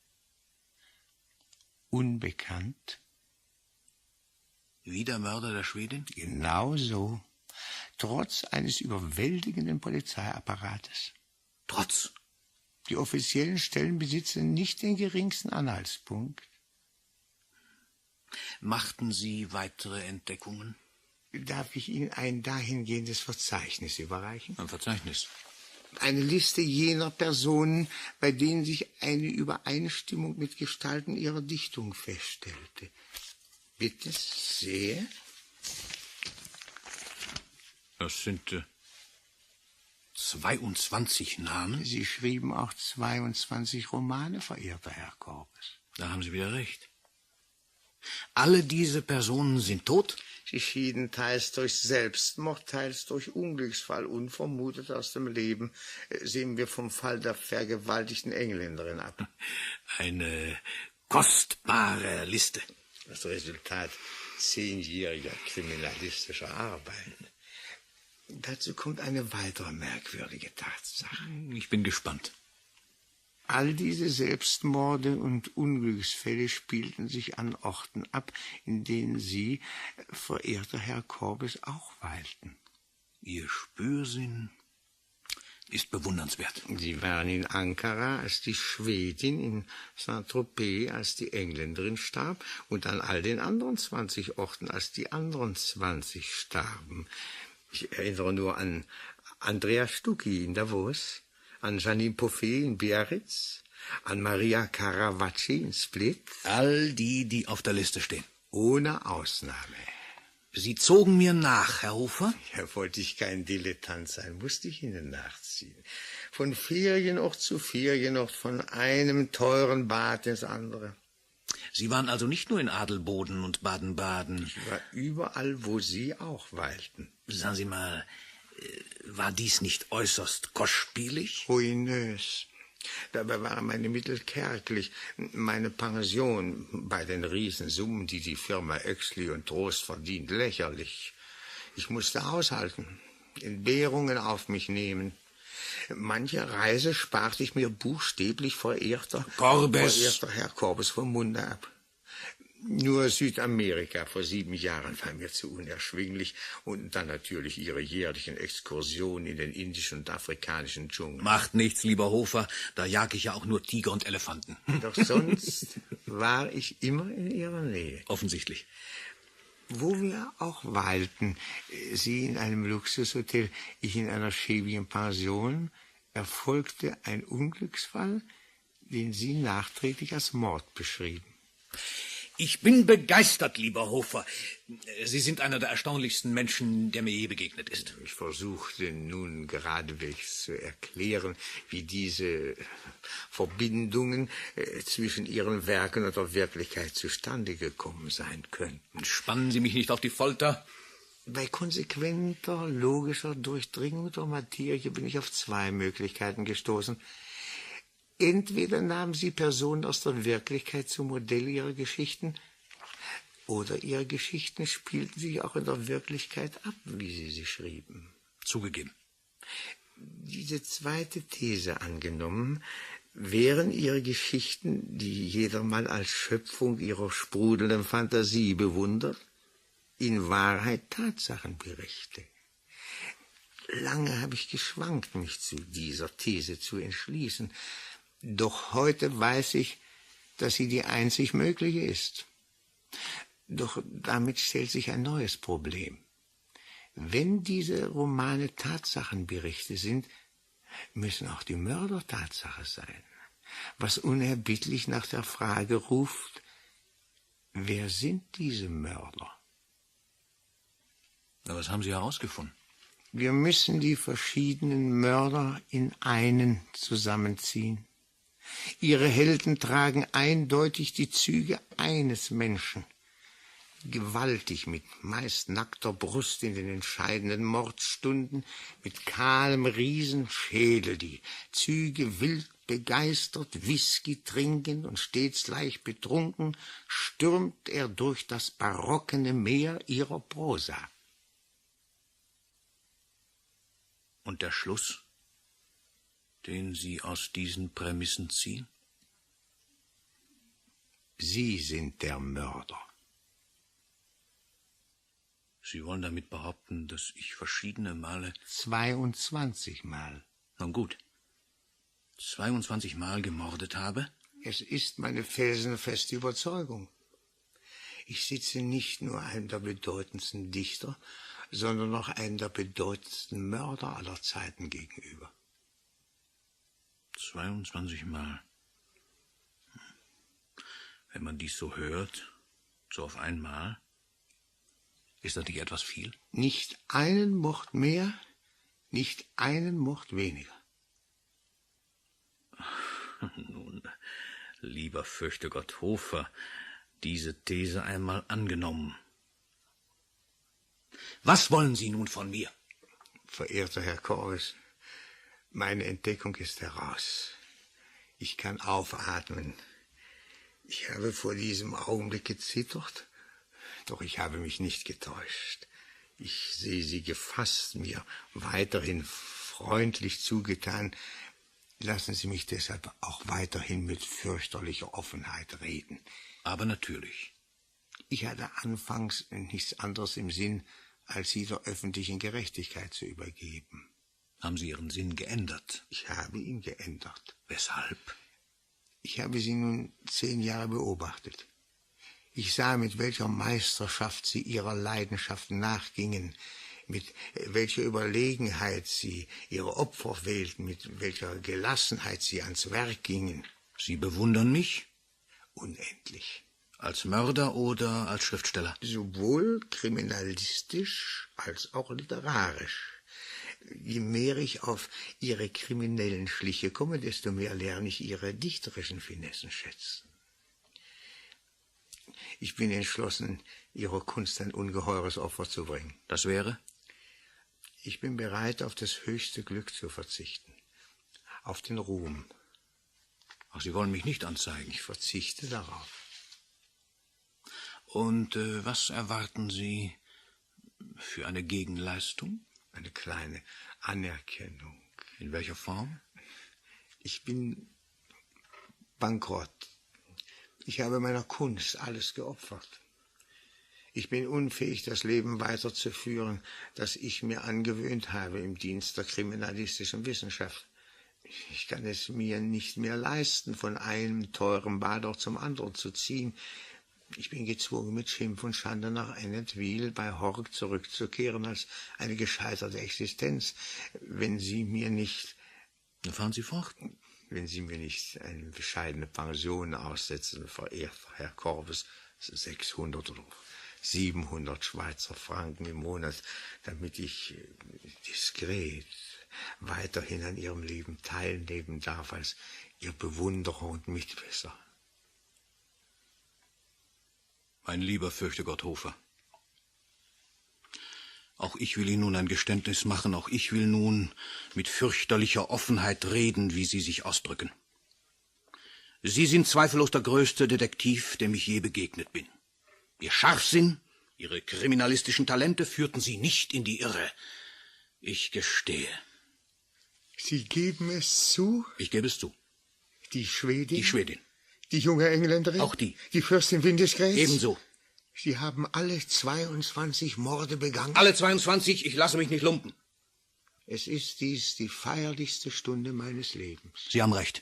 Unbekannt. Wie der Mörder der Schwedin? Genau so. Trotz eines überwältigenden Polizeiapparates. Trotz? Die offiziellen Stellen besitzen nicht den geringsten Anhaltspunkt. Machten Sie weitere Entdeckungen? Darf ich Ihnen ein dahingehendes Verzeichnis überreichen? Ein Verzeichnis? Eine Liste jener Personen, bei denen sich eine Übereinstimmung mit Gestalten ihrer Dichtung feststellte. Bitte sehr. Das sind äh, zweiundzwanzig Namen. Sie schrieben auch zweiundzwanzig Romane, verehrter Herr Korbes. Da haben Sie wieder recht. Alle diese Personen sind tot? Sie schieden teils durch Selbstmord, teils durch Unglücksfall, unvermutet aus dem Leben. Sehen wir vom Fall der vergewaltigten Engländerin ab. Eine kostbare Liste. Das Resultat zehnjähriger kriminalistischer Arbeit. Dazu kommt eine weitere merkwürdige Tatsache. Ich bin gespannt. All diese Selbstmorde und Unglücksfälle spielten sich an Orten ab, in denen Sie, verehrter Herr Korbes, auch weilten. Ihr Spürsinn ist bewundernswert. Sie waren in Ankara, als die Schwedin, in Saint-Tropez, als die Engländerin starb, und an all den anderen zwanzig Orten, als die anderen zwanzig starben. Ich erinnere nur an Andrea Stucchi in Davos, an Janine Poffet in Biarritz, an Maria Caravacci in Split. All die, die auf der Liste stehen. Ohne Ausnahme. Sie zogen mir nach, Herr Hofer? Ja, wollte ich kein Dilettant sein, musste ich Ihnen nachziehen. Von Ferienort zu Ferienort, von einem teuren Bad ins andere. Sie waren also nicht nur in Adelboden und Baden-Baden. Ich war überall, wo Sie auch weilten. Sagen Sie mal, war dies nicht äußerst kostspielig? Ruinös. Dabei waren meine Mittel kärglich. Meine Pension bei den Riesensummen, die die Firma Oechsli und Trost verdient, lächerlich. Ich musste haushalten, Entbehrungen auf mich nehmen. Manche Reise sparte ich mir buchstäblich verehrter, Korbes. verehrter Herr Korbes vom Munde ab. Nur Südamerika vor sieben Jahren war mir zu unerschwinglich, und dann natürlich Ihre jährlichen Exkursionen in den indischen und afrikanischen Dschungel. Macht nichts, lieber Hofer, da jag ich ja auch nur Tiger und Elefanten. Doch sonst war ich immer in Ihrer Nähe. Offensichtlich. Wo wir auch weilten, Sie in einem Luxushotel, ich in einer schäbigen Pension, erfolgte ein Unglücksfall, den Sie nachträglich als Mord beschrieben. Ich bin begeistert, lieber Hofer. Sie sind einer der erstaunlichsten Menschen, der mir je begegnet ist. Ich versuchte nun geradewegs zu erklären, wie diese Verbindungen äh, zwischen Ihren Werken und der Wirklichkeit zustande gekommen sein könnten. Spannen Sie mich nicht auf die Folter. Bei konsequenter, logischer Durchdringung der Materie bin ich auf zwei Möglichkeiten gestoßen. Entweder nahmen Sie Personen aus der Wirklichkeit zum Modell Ihrer Geschichten, oder Ihre Geschichten spielten sich auch in der Wirklichkeit ab, wie Sie sie schrieben. Zugegeben. Diese zweite These angenommen, wären Ihre Geschichten, die jedermann als Schöpfung Ihrer sprudelnden Fantasie bewundert, in Wahrheit Tatsachenberichte. Lange habe ich geschwankt, mich zu dieser These zu entschließen. Doch heute weiß ich, dass sie die einzig mögliche ist. Doch damit stellt sich ein neues Problem. Wenn diese Romane Tatsachenberichte sind, müssen auch die Mörder Tatsache sein, was unerbittlich nach der Frage ruft, wer sind diese Mörder? Na, was haben Sie herausgefunden? Wir müssen die verschiedenen Mörder in einen zusammenziehen. Ihre Helden tragen eindeutig die Züge eines Menschen. Gewaltig, mit meist nackter Brust in den entscheidenden Mordstunden, mit kahlem Riesenschädel, die Züge wild begeistert, Whisky trinkend und stets leicht betrunken, stürmt er durch das barockene Meer ihrer Prosa. Und der Schluss, den Sie aus diesen Prämissen ziehen? Sie sind der Mörder. Sie wollen damit behaupten, dass ich verschiedene Male... Zweiundzwanzig Mal. Nun gut. Zweiundzwanzig Mal gemordet habe? Es ist meine felsenfeste Überzeugung. Ich sitze nicht nur einem der bedeutendsten Dichter, sondern noch einem der bedeutendsten Mörder aller Zeiten gegenüber. Zweiundzwanzig Mal. Wenn man dies so hört, so auf einmal, ist das nicht etwas viel? Nicht einen Mord mehr, nicht einen Mord weniger. Nun, lieber Fürchtegott Hofer, diese These einmal angenommen. Was wollen Sie nun von mir? Verehrter Herr Korbes, meine Entdeckung ist heraus. Ich kann aufatmen. Ich habe vor diesem Augenblick gezittert, doch ich habe mich nicht getäuscht. Ich sehe Sie gefasst, mir weiterhin freundlich zugetan. Lassen Sie mich deshalb auch weiterhin mit fürchterlicher Offenheit reden. Aber natürlich. Ich hatte anfangs nichts anderes im Sinn, als Sie der öffentlichen Gerechtigkeit zu übergeben. Haben Sie Ihren Sinn geändert? Ich habe ihn geändert. Weshalb? Ich habe Sie nun zehn Jahre beobachtet. Ich sah, mit welcher Meisterschaft Sie Ihrer Leidenschaft nachgingen, mit welcher Überlegenheit Sie Ihre Opfer wählten, mit welcher Gelassenheit Sie ans Werk gingen. Sie bewundern mich? Unendlich. Als Mörder oder als Schriftsteller? Sowohl kriminalistisch als auch literarisch. Je mehr ich auf Ihre kriminellen Schliche komme, desto mehr lerne ich Ihre dichterischen Finessen schätzen. Ich bin entschlossen, Ihrer Kunst ein ungeheures Opfer zu bringen. Das wäre? Ich bin bereit, auf das höchste Glück zu verzichten. Auf den Ruhm. Ach, Sie wollen mich nicht anzeigen. Ich verzichte darauf. Und äh, was erwarten Sie für eine Gegenleistung? Eine kleine Anerkennung. In welcher Form? Ich bin bankrott. Ich habe meiner Kunst alles geopfert. Ich bin unfähig, das Leben weiterzuführen, das ich mir angewöhnt habe im Dienst der kriminalistischen Wissenschaft. Ich kann es mir nicht mehr leisten, von einem teuren Bader zum anderen zu ziehen. Ich bin gezwungen, mit Schimpf und Schande nach Ennetville bei Hork zurückzukehren als eine gescheiterte Existenz, wenn Sie mir nicht... Dann fahren Sie fort. Wenn Sie mir nicht eine bescheidene Pension aussetzen, verehrter Herr Korvus, sechshundert oder siebenhundert Schweizer Franken im Monat, damit ich diskret weiterhin an Ihrem Leben teilnehmen darf als Ihr Bewunderer und Mitwisser. Mein lieber Fürchtegott Hofer, auch ich will Ihnen nun ein Geständnis machen, auch ich will nun mit fürchterlicher Offenheit reden, wie Sie sich ausdrücken. Sie sind zweifellos der größte Detektiv, dem ich je begegnet bin. Ihr Scharfsinn, Ihre kriminalistischen Talente führten Sie nicht in die Irre. Ich gestehe. Sie geben es zu? Ich gebe es zu. Die Schwedin? Die Schwedin. Die junge Engländerin? Auch die. Die Fürstin Windesgrace? Ebenso. Sie haben alle zweiundzwanzig Morde begangen? Alle zweiundzwanzig, ich lasse mich nicht lumpen. Es ist dies die feierlichste Stunde meines Lebens. Sie haben recht.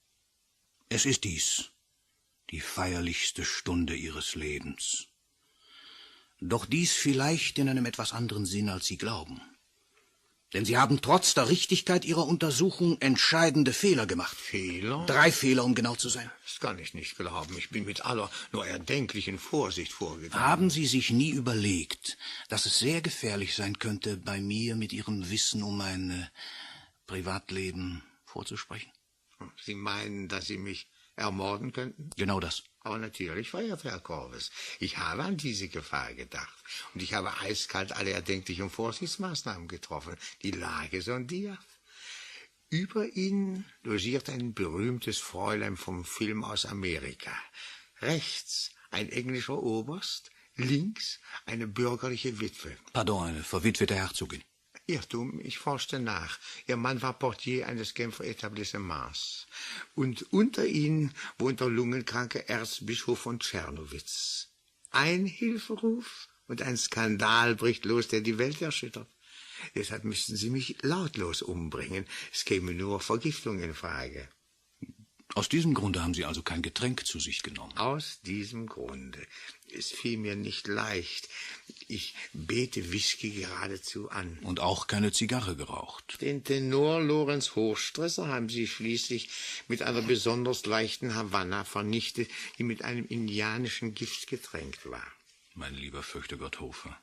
Es ist dies die feierlichste Stunde Ihres Lebens. Doch dies vielleicht in einem etwas anderen Sinn, als Sie glauben. Denn Sie haben trotz der Richtigkeit Ihrer Untersuchung entscheidende Fehler gemacht. Fehler? Drei Fehler, um genau zu sein. Das kann ich nicht glauben. Ich bin mit aller nur erdenklichen Vorsicht vorgegangen. Haben Sie sich nie überlegt, dass es sehr gefährlich sein könnte, bei mir mit Ihrem Wissen um mein äh, Privatleben vorzusprechen? Sie meinen, dass Sie mich ermorden könnten? Genau das. Aber natürlich, verehrter Herr Korvus, ich habe an diese Gefahr gedacht. Und ich habe eiskalt alle erdenklichen Vorsichtsmaßnahmen getroffen, die Lage sondiert. Über ihn logiert ein berühmtes Fräulein vom Film aus Amerika. Rechts ein englischer Oberst, links eine bürgerliche Witwe. Pardon, eine verwitwete Herzogin. Irrtum, ich forschte nach. Ihr Mann war Portier eines Genfer Etablissements. Und unter ihnen wohnt der lungenkranke Erzbischof von Tschernowitz. Ein Hilferuf und ein Skandal bricht los, der die Welt erschüttert. Deshalb müssten Sie mich lautlos umbringen. Es käme nur Vergiftung in Frage. Aus diesem Grunde haben Sie also kein Getränk zu sich genommen? Aus diesem Grunde. Es fiel mir nicht leicht. Ich bete Whisky geradezu an. Und auch keine Zigarre geraucht? Den Tenor Lorenz Hochstresser haben Sie schließlich mit einer besonders leichten Havanna vernichtet, die mit einem indianischen Gift getränkt war. Mein lieber Fürchtegott Hofer.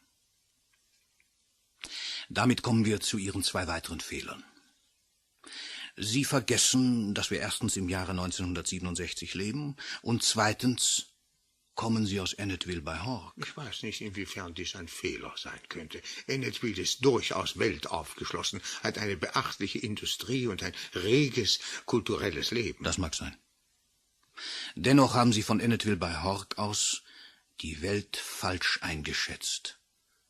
Damit kommen wir zu Ihren zwei weiteren Fehlern. Sie vergessen, dass wir erstens im Jahre neunzehnhundertsiebenundsechzig leben und zweitens kommen Sie aus Ennetville bei Hork. Ich weiß nicht, inwiefern dies ein Fehler sein könnte. Ennetville ist durchaus weltaufgeschlossen, hat eine beachtliche Industrie und ein reges kulturelles Leben. Das mag sein. Dennoch haben Sie von Ennetville bei Hork aus die Welt falsch eingeschätzt.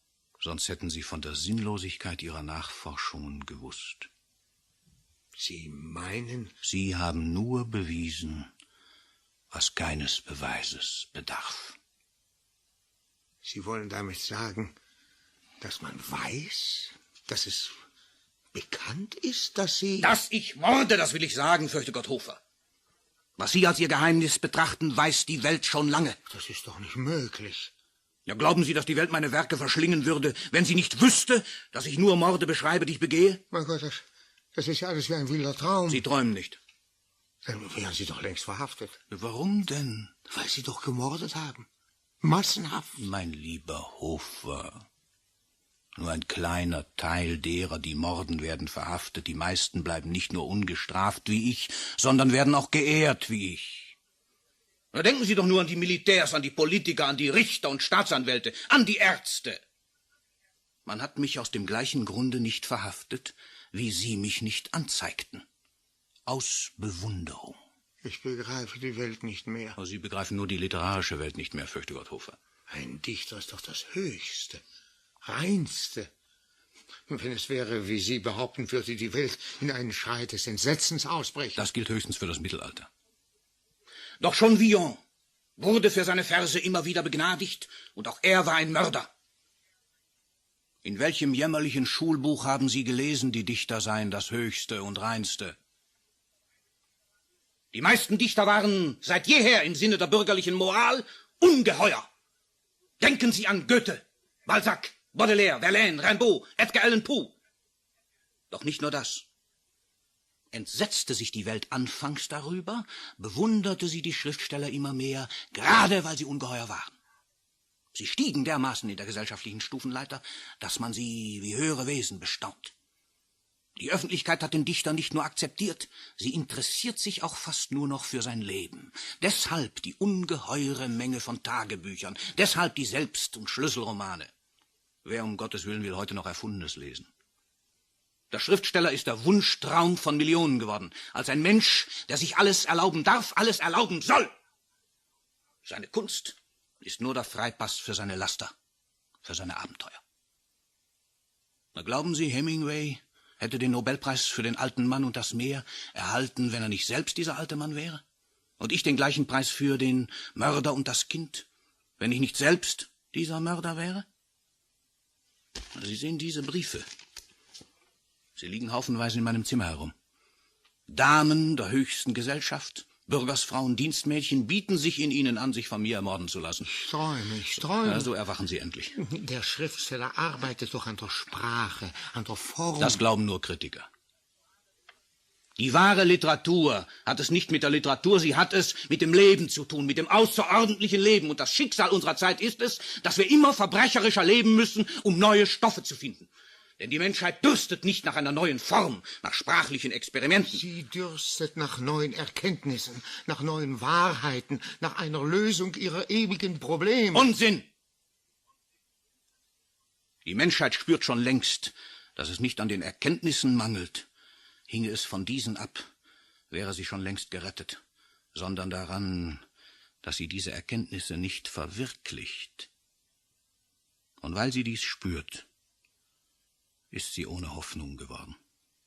Sonst hätten Sie von der Sinnlosigkeit Ihrer Nachforschungen gewusst. Sie meinen? Sie haben nur bewiesen, was keines Beweises bedarf. Sie wollen damit sagen, dass man weiß, dass es bekannt ist, dass Sie... Dass ich morde, das will ich sagen, fürchte Gott Hofer. Was Sie als Ihr Geheimnis betrachten, weiß die Welt schon lange. Das ist doch nicht möglich. Ja, glauben Sie, dass die Welt meine Werke verschlingen würde, wenn sie nicht wüsste, dass ich nur Morde beschreibe, die ich begehe? Mein Gott, das, das ist ja alles wie ein wilder Traum. Sie träumen nicht. Dann wären Sie doch längst verhaftet. Warum denn? Weil Sie doch gemordet haben. Massenhaft. Mein lieber Hofer, nur ein kleiner Teil derer, die morden, werden verhaftet. Die meisten bleiben nicht nur ungestraft wie ich, sondern werden auch geehrt wie ich. Na, denken Sie doch nur an die Militärs, an die Politiker, an die Richter und Staatsanwälte, an die Ärzte. Man hat mich aus dem gleichen Grunde nicht verhaftet, wie Sie mich nicht anzeigten. Aus Bewunderung. Ich begreife die Welt nicht mehr. Aber Sie begreifen nur die literarische Welt nicht mehr, fürchte Gott Hofer. Ein Dichter ist doch das Höchste, Reinste. Wenn es wäre, wie Sie behaupten, würde die Welt in einen Schrei des Entsetzens ausbrechen. Das gilt höchstens für das Mittelalter. Doch schon Villon wurde für seine Verse immer wieder begnadigt, und auch er war ein Mörder. In welchem jämmerlichen Schulbuch haben Sie gelesen, die Dichter seien das Höchste und Reinste? Die meisten Dichter waren seit jeher im Sinne der bürgerlichen Moral ungeheuer. Denken Sie an Goethe, Balzac, Baudelaire, Verlaine, Rimbaud, Edgar Allan Poe. Doch nicht nur das. Entsetzte sich die Welt anfangs darüber, bewunderte sie die Schriftsteller immer mehr, gerade weil sie ungeheuer waren. Sie stiegen dermaßen in der gesellschaftlichen Stufenleiter, dass man sie wie höhere Wesen bestaunt. Die Öffentlichkeit hat den Dichter nicht nur akzeptiert, sie interessiert sich auch fast nur noch für sein Leben. Deshalb die ungeheure Menge von Tagebüchern, deshalb die Selbst- und Schlüsselromane. Wer um Gottes Willen will heute noch Erfundenes lesen? Der Schriftsteller ist der Wunschtraum von Millionen geworden, als ein Mensch, der sich alles erlauben darf, alles erlauben soll. Seine Kunst ist nur der Freipass für seine Laster, für seine Abenteuer. Na, glauben Sie, Hemingway hätte den Nobelpreis für den alten Mann und das Meer erhalten, wenn er nicht selbst dieser alte Mann wäre? Und ich den gleichen Preis für den Mörder und das Kind, wenn ich nicht selbst dieser Mörder wäre? Sie sehen diese Briefe. Sie liegen haufenweise in meinem Zimmer herum. Damen der höchsten Gesellschaft, Bürgersfrauen, Dienstmädchen bieten sich in ihnen an, sich von mir ermorden zu lassen. Ich träume, ich träume. Ja, so erwachen Sie endlich. Der Schriftsteller arbeitet doch an der Sprache, an der Form. Das glauben nur Kritiker. Die wahre Literatur hat es nicht mit der Literatur, sie hat es mit dem Leben zu tun, mit dem außerordentlichen Leben. Und das Schicksal unserer Zeit ist es, dass wir immer verbrecherischer leben müssen, um neue Stoffe zu finden. Denn die Menschheit dürstet nicht nach einer neuen Form, nach sprachlichen Experimenten. Sie dürstet nach neuen Erkenntnissen, nach neuen Wahrheiten, nach einer Lösung ihrer ewigen Probleme. Unsinn! Die Menschheit spürt schon längst, dass es nicht an den Erkenntnissen mangelt. Hinge es von diesen ab, wäre sie schon längst gerettet, sondern daran, dass sie diese Erkenntnisse nicht verwirklicht. Und weil sie dies spürt, ist sie ohne Hoffnung geworden.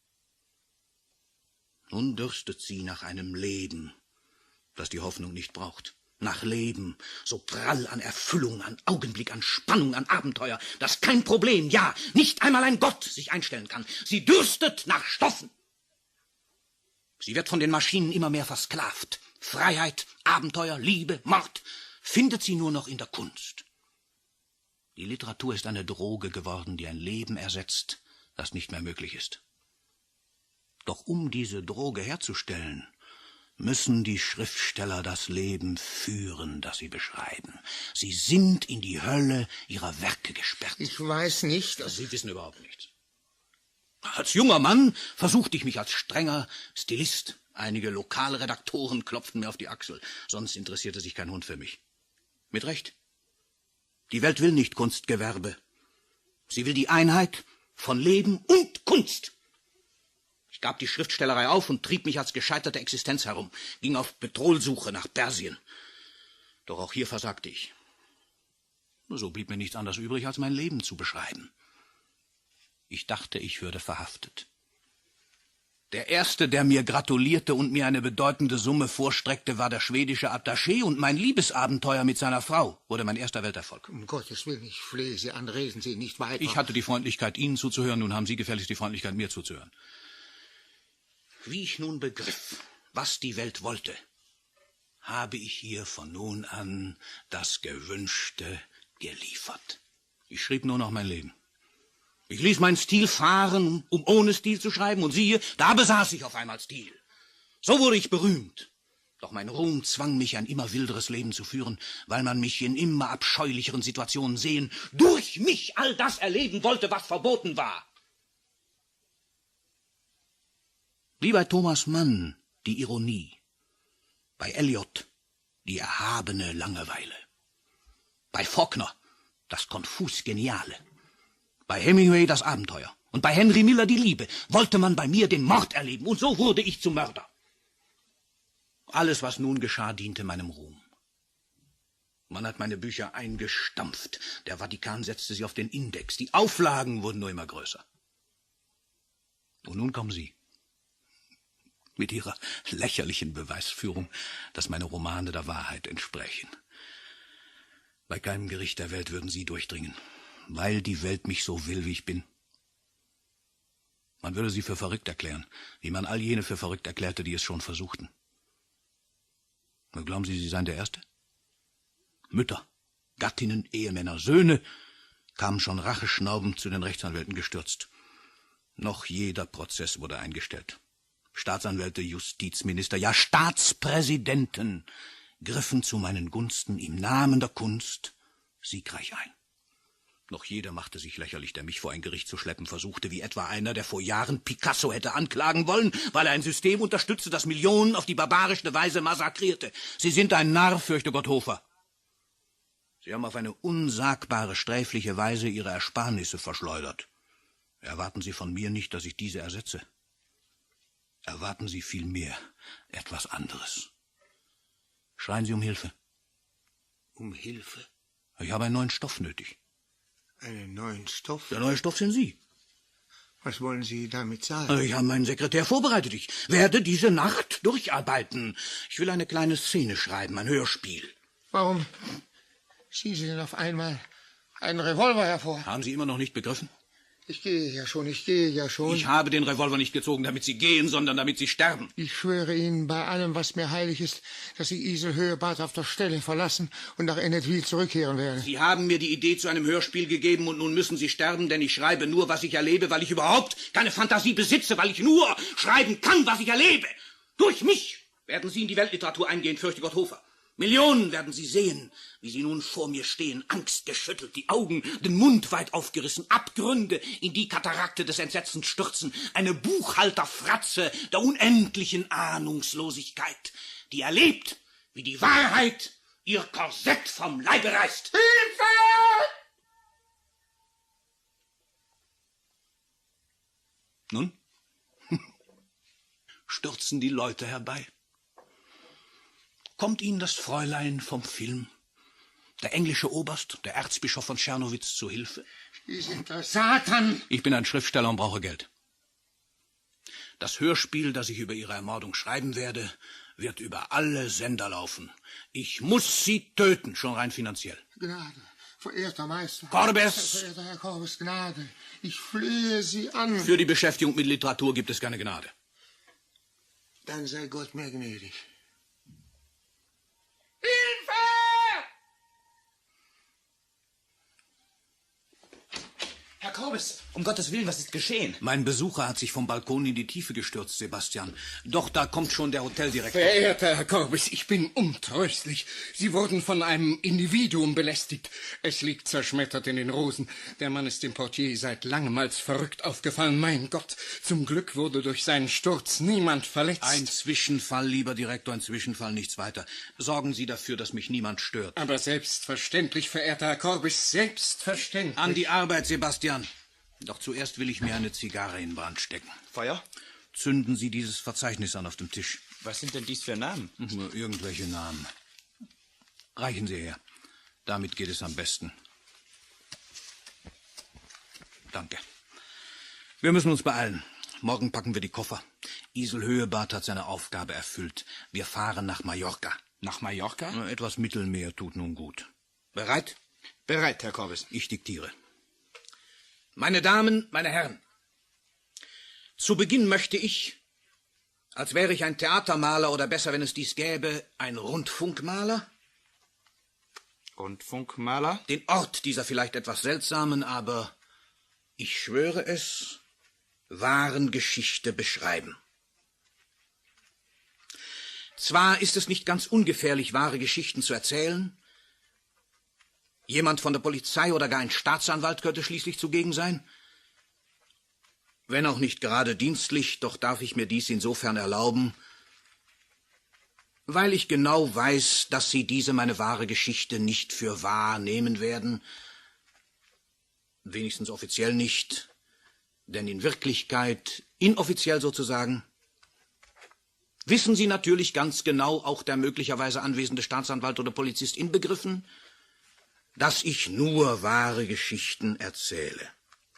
Nun dürstet sie nach einem Leben, das die Hoffnung nicht braucht. Nach Leben, so prall an Erfüllung, an Augenblick, an Spannung, an Abenteuer, dass kein Problem, ja, nicht einmal ein Gott sich einstellen kann. Sie dürstet nach Stoffen. Sie wird von den Maschinen immer mehr versklavt. Freiheit, Abenteuer, Liebe, Mord findet sie nur noch in der Kunst. Die Literatur ist eine Droge geworden, die ein Leben ersetzt, das nicht mehr möglich ist. Doch um diese Droge herzustellen, müssen die Schriftsteller das Leben führen, das sie beschreiben. Sie sind in die Hölle ihrer Werke gesperrt. Ich weiß nicht. Also Sie wissen überhaupt nichts. Als junger Mann versuchte ich mich als strenger Stilist. Einige Lokalredaktoren klopften mir auf die Achsel, sonst interessierte sich kein Hund für mich. Mit Recht. Die Welt will nicht Kunstgewerbe. Sie will die Einheit von Leben und Kunst. Ich gab die Schriftstellerei auf und trieb mich als gescheiterte Existenz herum, ging auf Petrolsuche nach Persien. Doch auch hier versagte ich. So blieb mir nichts anderes übrig, als mein Leben zu beschreiben. Ich dachte, ich würde verhaftet. Der Erste, der mir gratulierte und mir eine bedeutende Summe vorstreckte, war der schwedische Attaché, und mein Liebesabenteuer mit seiner Frau wurde mein erster Welterfolg. Um Gottes Willen, ich flehe Sie an, reden Sie nicht weiter. Ich hatte die Freundlichkeit, Ihnen zuzuhören, nun haben Sie gefälligst die Freundlichkeit, mir zuzuhören. Wie ich nun begriff, was die Welt wollte, habe ich hier von nun an das Gewünschte geliefert. Ich schrieb nur noch mein Leben. Ich ließ meinen Stil fahren, um ohne Stil zu schreiben, und siehe, da besaß ich auf einmal Stil. So wurde ich berühmt. Doch mein Ruhm zwang mich, ein immer wilderes Leben zu führen, weil man mich in immer abscheulicheren Situationen sehen, durch mich all das erleben wollte, was verboten war. Wie bei Thomas Mann die Ironie, bei Eliot die erhabene Langeweile, bei Faulkner das konfus Geniale, bei Hemingway das Abenteuer und bei Henry Miller die Liebe, wollte man bei mir den Mord erleben, und so wurde ich zum Mörder. Alles, was nun geschah, diente meinem Ruhm. Man hat meine Bücher eingestampft, der Vatikan setzte sie auf den Index, die Auflagen wurden nur immer größer. Und nun kommen Sie mit Ihrer lächerlichen Beweisführung, dass meine Romane der Wahrheit entsprechen. Bei keinem Gericht der Welt würden Sie durchdringen, weil die Welt mich so will, wie ich bin. Man würde sie für verrückt erklären, wie man all jene für verrückt erklärte, die es schon versuchten. Und glauben Sie, Sie seien der Erste? Mütter, Gattinnen, Ehemänner, Söhne kamen schon racheschnaubend zu den Rechtsanwälten gestürzt. Noch jeder Prozess wurde eingestellt. Staatsanwälte, Justizminister, ja Staatspräsidenten griffen zu meinen Gunsten im Namen der Kunst siegreich ein. Noch jeder machte sich lächerlich, der mich vor ein Gericht zu schleppen versuchte, wie etwa einer, der vor Jahren Picasso hätte anklagen wollen, weil er ein System unterstützte, das Millionen auf die barbarischste Weise massakrierte. Sie sind ein Narr, fürchte Gott Hofer. Sie haben auf eine unsagbare, sträfliche Weise Ihre Ersparnisse verschleudert. Erwarten Sie von mir nicht, dass ich diese ersetze. Erwarten Sie vielmehr etwas anderes. Schreien Sie um Hilfe. Um Hilfe? Ich habe einen neuen Stoff nötig. Einen neuen Stoff? Der neue Stoff sind Sie. Was wollen Sie damit sagen? Ich habe meinen Sekretär vorbereitet. Ich werde diese Nacht durcharbeiten. Ich will eine kleine Szene schreiben, ein Hörspiel. Warum ziehen Sie denn auf einmal einen Revolver hervor? Haben Sie immer noch nicht begriffen? Ich gehe ja schon, ich gehe ja schon. Ich habe den Revolver nicht gezogen, damit Sie gehen, sondern damit Sie sterben. Ich schwöre Ihnen bei allem, was mir heilig ist, dass Sie Iselhöhe bald auf der Stelle verlassen und nach Ennetville zurückkehren werden. Sie haben mir die Idee zu einem Hörspiel gegeben, und nun müssen Sie sterben, denn ich schreibe nur, was ich erlebe, weil ich überhaupt keine Fantasie besitze, weil ich nur schreiben kann, was ich erlebe. Durch mich werden Sie in die Weltliteratur eingehen, fürchte Gott Hofer. Millionen werden Sie sehen, wie Sie nun vor mir stehen, angstgeschüttelt, die Augen, den Mund weit aufgerissen, Abgründe in die Katarakte des Entsetzens stürzen, eine Buchhalterfratze der unendlichen Ahnungslosigkeit, die erlebt, wie die Wahrheit ihr Korsett vom Leibe reißt. Hilfe! Nun stürzen die Leute herbei. Kommt Ihnen das Fräulein vom Film, der englische Oberst, der Erzbischof von Czernowitz, zu Hilfe? Sie sind der Satan! Ich bin ein Schriftsteller und brauche Geld. Das Hörspiel, das ich über Ihre Ermordung schreiben werde, wird über alle Sender laufen. Ich muss Sie töten, schon rein finanziell. Gnade, verehrter Meister. Corbes! Verehrter Herr Corbes, Gnade. Ich flehe Sie an. Für die Beschäftigung mit Literatur gibt es keine Gnade. Dann sei Gott mir gnädig. Herr Corbes, um Gottes Willen, was ist geschehen? Mein Besucher hat sich vom Balkon in die Tiefe gestürzt, Sebastian. Doch da kommt schon der Hoteldirektor. Verehrter Herr Corbes, ich bin untröstlich. Sie wurden von einem Individuum belästigt. Es liegt zerschmettert in den Rosen. Der Mann ist dem Portier seit langem als verrückt aufgefallen. Mein Gott, zum Glück wurde durch seinen Sturz niemand verletzt. Ein Zwischenfall, lieber Direktor, ein Zwischenfall, nichts weiter. Sorgen Sie dafür, dass mich niemand stört. Aber selbstverständlich, verehrter Herr Corbes, selbstverständlich. An die Arbeit, Sebastian. Doch zuerst will ich mir eine Zigarre in Brand stecken. Feuer? Zünden Sie dieses Verzeichnis an auf dem Tisch. Was sind denn dies für Namen? Nur irgendwelche Namen. Reichen Sie her. Damit geht es am besten. Danke. Wir müssen uns beeilen. Morgen packen wir die Koffer. Isel Höhebart hat seine Aufgabe erfüllt. Wir fahren nach Mallorca. Nach Mallorca? Na, etwas Mittelmeer tut nun gut. Bereit? Bereit, Herr Korbes. Ich diktiere. Meine Damen, meine Herren, zu Beginn möchte ich, als wäre ich ein Theatermaler oder besser, wenn es dies gäbe, ein Rundfunkmaler, Rundfunkmaler? den Ort dieser vielleicht etwas seltsamen, aber ich schwöre es, wahren Geschichte beschreiben. Zwar ist es nicht ganz ungefährlich, wahre Geschichten zu erzählen. Jemand von der Polizei oder gar ein Staatsanwalt könnte schließlich zugegen sein. Wenn auch nicht gerade dienstlich, doch darf ich mir dies insofern erlauben, weil ich genau weiß, dass Sie diese meine wahre Geschichte nicht für wahr nehmen werden. Wenigstens offiziell nicht, denn in Wirklichkeit, inoffiziell sozusagen, wissen Sie natürlich ganz genau, auch der möglicherweise anwesende Staatsanwalt oder Polizist inbegriffen, dass ich nur wahre Geschichten erzähle.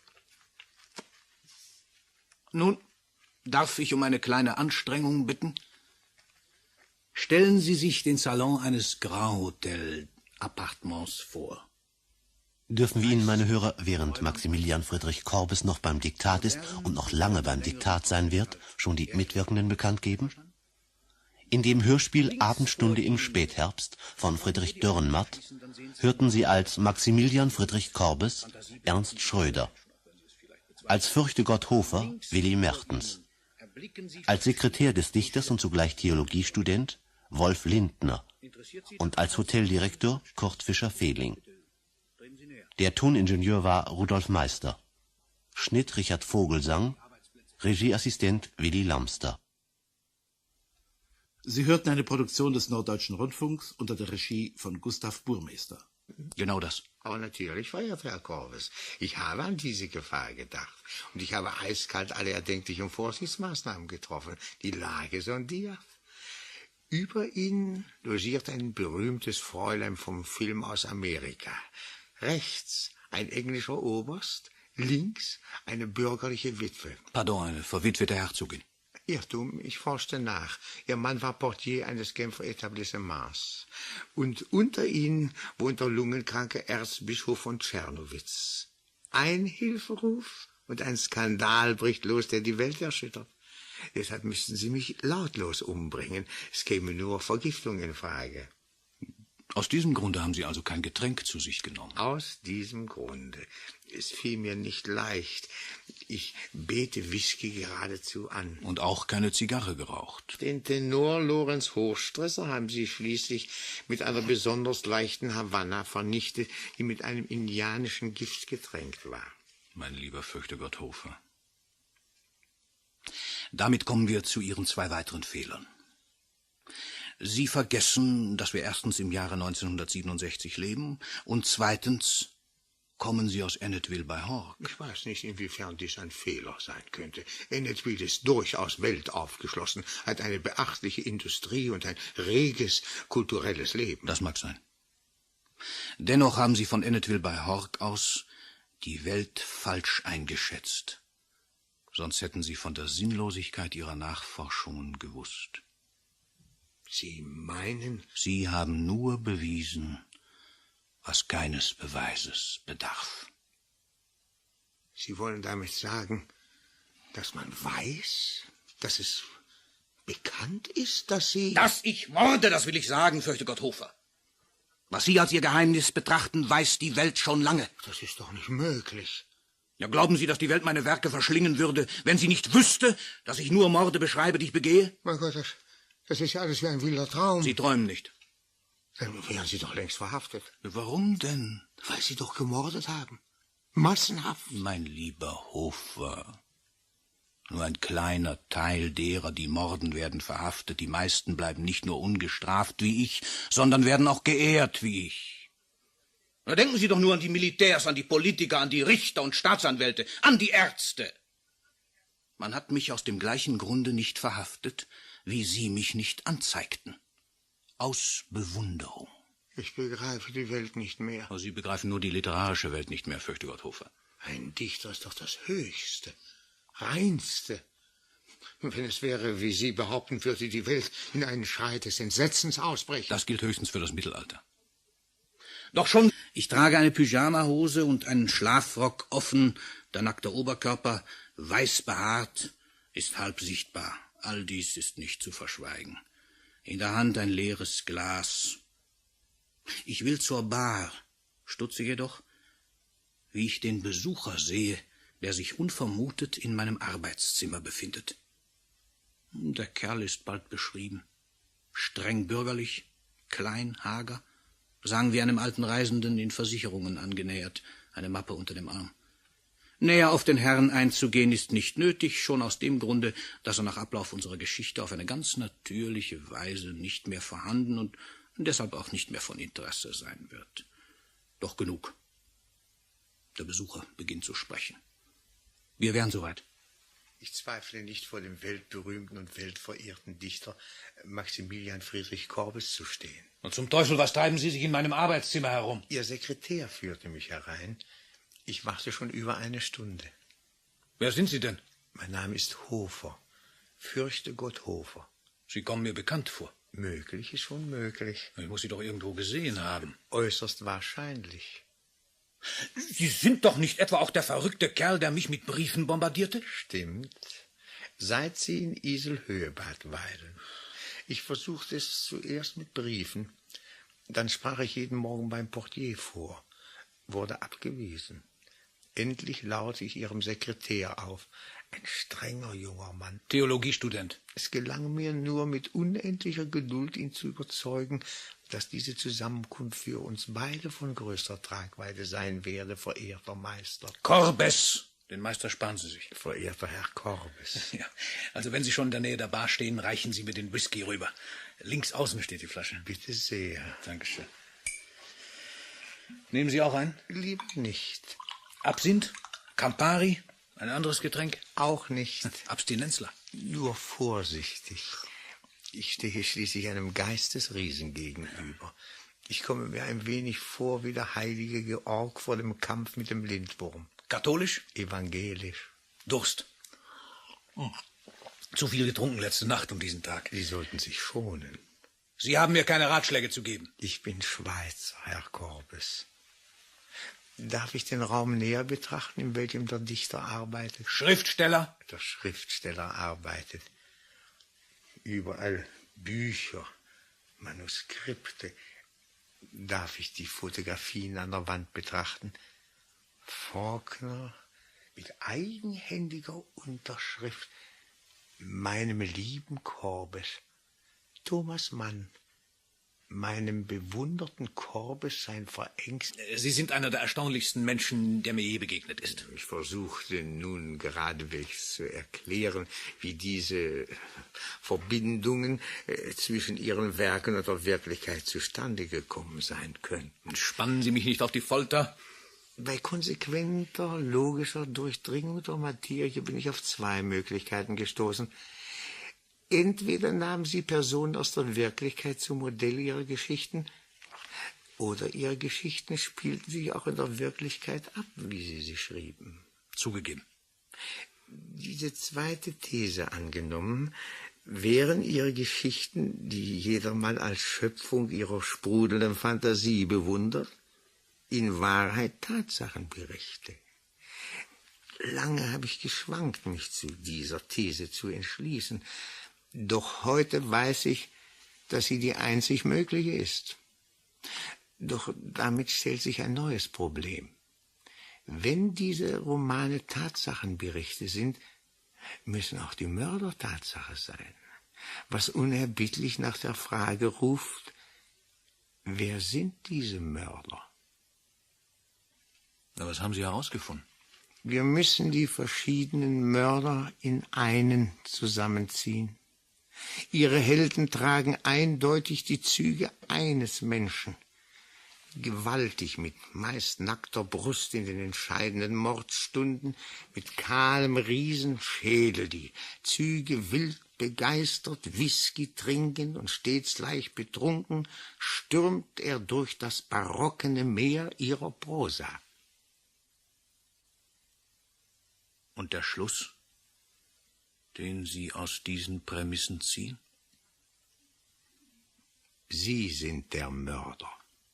Nun, darf ich um eine kleine Anstrengung bitten? Stellen Sie sich den Salon eines Grand Hotel Appartements vor. Dürfen wir Ihnen, meine Hörer, während Maximilian Friedrich Korbes noch beim Diktat ist und noch lange beim Diktat sein wird, schon die Mitwirkenden bekannt geben? In dem Hörspiel Abendstunde im Spätherbst von Friedrich Dürrenmatt hörten Sie als Maximilian Friedrich Korbes Ernst Schröder, als Fürchtegott Hofer Willi Mertens, als Sekretär des Dichters und zugleich Theologiestudent Wolf Lindner und als Hoteldirektor Kurt Fischer-Fehling. Der Toningenieur war Rudolf Meister, Schnitt Richard Vogelsang, Regieassistent Willy Lamster. Sie hörten eine Produktion des Norddeutschen Rundfunks unter der Regie von Gustav Burmeister. Genau das. Aber natürlich, verehrter Herr Korbes, ich habe an diese Gefahr gedacht. Und ich habe eiskalt alle erdenklichen Vorsichtsmaßnahmen getroffen, die Lage sondiert. Über ihn logiert ein berühmtes Fräulein vom Film aus Amerika. Rechts ein englischer Oberst, links eine bürgerliche Witwe. Pardon, eine verwitwete Herzogin. Irrtum, ich forschte nach. Ihr Mann war Portier eines Genfer Etablissements. Und unter ihnen wohnt der lungenkranke Erzbischof von Tschernowitz. Ein Hilferuf und ein Skandal bricht los, der die Welt erschüttert. Deshalb müssten Sie mich lautlos umbringen. Es käme nur Vergiftung in Frage. Aus diesem Grunde haben Sie also kein Getränk zu sich genommen? Aus diesem Grunde. Es fiel mir nicht leicht. Ich bete Whisky geradezu an. Und auch keine Zigarre geraucht? Den Tenor Lorenz Hochstresser haben Sie schließlich mit einer besonders leichten Havanna vernichtet, die mit einem indianischen Gift getränkt war. Mein lieber Fürchtegott Hofer. Damit kommen wir zu Ihren zwei weiteren Fehlern. Sie vergessen, dass wir erstens im Jahre neunzehnhundertsiebenundsechzig leben und zweitens kommen Sie aus Ennetville bei Hork. Ich weiß nicht, inwiefern dies ein Fehler sein könnte. Ennetville ist durchaus weltaufgeschlossen, hat eine beachtliche Industrie und ein reges kulturelles Leben. Das mag sein. Dennoch haben Sie von Ennetville bei Hork aus die Welt falsch eingeschätzt. Sonst hätten Sie von der Sinnlosigkeit Ihrer Nachforschungen gewusst. Sie meinen? Sie haben nur bewiesen, was keines Beweises bedarf. Sie wollen damit sagen, dass man weiß, dass es bekannt ist, dass Sie... Dass ich morde, das will ich sagen, Fürchtegott Hofer. Was Sie als Ihr Geheimnis betrachten, weiß die Welt schon lange. Das ist doch nicht möglich. Ja, glauben Sie, dass die Welt meine Werke verschlingen würde, wenn sie nicht wüsste, dass ich nur Morde beschreibe, die ich begehe? Mein Gott, das, das ist ja alles wie ein wilder Traum. Sie träumen nicht. Dann wären Sie doch längst verhaftet. Warum denn? Weil Sie doch gemordet haben. Massenhaft. Mein lieber Hofer, nur ein kleiner Teil derer, die morden, werden verhaftet. Die meisten bleiben nicht nur ungestraft wie ich, sondern werden auch geehrt wie ich. Da denken Sie doch nur an die Militärs, an die Politiker, an die Richter und Staatsanwälte, an die Ärzte. Man hat mich aus dem gleichen Grunde nicht verhaftet, wie Sie mich nicht anzeigten. Aus Bewunderung. Ich begreife die Welt nicht mehr. Aber Sie begreifen nur die literarische Welt nicht mehr, fürchte Gott Hofer. Ein Dichter ist doch das Höchste, Reinste. Wenn es wäre, wie Sie behaupten, würde die Welt in einen Schrei des Entsetzens ausbrechen. Das gilt höchstens für das Mittelalter. Doch schon. Ich trage eine Pyjamahose und einen Schlafrock offen, der nackte Oberkörper, weiß behaart, ist halb sichtbar. All dies ist nicht zu verschweigen. In der Hand ein leeres Glas. Ich will zur Bar, stutze jedoch, wie ich den Besucher sehe, der sich unvermutet in meinem Arbeitszimmer befindet. Der Kerl ist bald beschrieben. Streng bürgerlich, klein, hager, sagen wir einem alten Reisenden in Versicherungen angenähert, eine Mappe unter dem Arm. Näher auf den Herrn einzugehen ist nicht nötig, schon aus dem Grunde, dass er nach Ablauf unserer Geschichte auf eine ganz natürliche Weise nicht mehr vorhanden und deshalb auch nicht mehr von Interesse sein wird. Doch genug. Der Besucher beginnt zu sprechen. Wir wären soweit. Ich zweifle nicht, vor dem weltberühmten und weltverehrten Dichter Maximilian Friedrich Korbes zu stehen. Und zum Teufel, was treiben Sie sich in meinem Arbeitszimmer herum? Ihr Sekretär führte mich herein. Ich warte schon über eine Stunde. Wer sind Sie denn? Mein Name ist Hofer. Fürchte Gott Hofer. Sie kommen mir bekannt vor. Möglich ist schon möglich. Ich muss Sie doch irgendwo gesehen haben. Äußerst wahrscheinlich. Sie sind doch nicht etwa auch der verrückte Kerl, der mich mit Briefen bombardierte? Stimmt. Seit Sie in Iselhöebad weilen. Ich versuchte es zuerst mit Briefen. Dann sprach ich jeden Morgen beim Portier vor. Wurde abgewiesen. Endlich laute ich Ihrem Sekretär auf. Ein strenger junger Mann. Theologiestudent. Es gelang mir nur mit unendlicher Geduld, ihn zu überzeugen, dass diese Zusammenkunft für uns beide von größter Tragweite sein werde, verehrter Meister. Korbes! Den Meister sparen Sie sich. Verehrter Herr Korbes. Ja, also wenn Sie schon in der Nähe der Bar stehen, reichen Sie mir den Whisky rüber. Links außen steht die Flasche. Bitte sehr. Dankeschön. Nehmen Sie auch einen? Lieber nicht. Absinth? Campari? Ein anderes Getränk? Auch nicht. Abstinenzler. Nur vorsichtig. Ich stehe schließlich einem Geistesriesen gegenüber. Ich komme mir ein wenig vor wie der heilige Georg vor dem Kampf mit dem Lindwurm. Katholisch? Evangelisch. Durst. Hm. Zu viel getrunken letzte Nacht um diesen Tag. Sie sollten sich schonen. Sie haben mir keine Ratschläge zu geben. Ich bin Schweizer, Herr Korbes. Darf ich den Raum näher betrachten, in welchem der Dichter arbeitet? Schriftsteller? Der Schriftsteller arbeitet. Überall Bücher, Manuskripte. Darf ich die Fotografien an der Wand betrachten? Faulkner mit eigenhändiger Unterschrift. Meinem lieben Korbes. Thomas Mann. Meinem bewunderten Korbes sein verängst. Sie sind einer der erstaunlichsten Menschen, der mir je begegnet ist. Ich versuchte nun geradewegs zu erklären, wie diese Verbindungen äh, zwischen Ihren Werken und der Wirklichkeit zustande gekommen sein könnten. Spannen Sie mich nicht auf die Folter. Bei konsequenter, logischer Durchdringung der Materie bin ich auf zwei Möglichkeiten gestoßen. Entweder nahmen Sie Personen aus der Wirklichkeit zum Modell Ihrer Geschichten, oder Ihre Geschichten spielten sich auch in der Wirklichkeit ab, wie Sie sie schrieben. Zugegeben. Diese zweite These angenommen, wären Ihre Geschichten, die jedermann als Schöpfung Ihrer sprudelnden Fantasie bewundert, in Wahrheit Tatsachenberichte. Lange habe ich geschwankt, mich zu dieser These zu entschließen. Doch heute weiß ich, dass sie die einzig mögliche ist. Doch damit stellt sich ein neues Problem. Wenn diese Romane Tatsachenberichte sind, müssen auch die Mörder Tatsache sein, was unerbittlich nach der Frage ruft, wer sind diese Mörder? Na, was haben Sie herausgefunden? Wir müssen die verschiedenen Mörder in einen zusammenziehen. Ihre Helden tragen eindeutig die Züge eines Menschen. gewaltig mit meist nackter Brust in den entscheidenden Mordstunden, mit kahlem Riesenschädel, die Züge wild begeistert, Whisky trinkend und stets leicht betrunken, stürmt er durch das barockene Meer ihrer Prosa. Und der Schluss, den Sie aus diesen Prämissen ziehen? Sie sind der Mörder.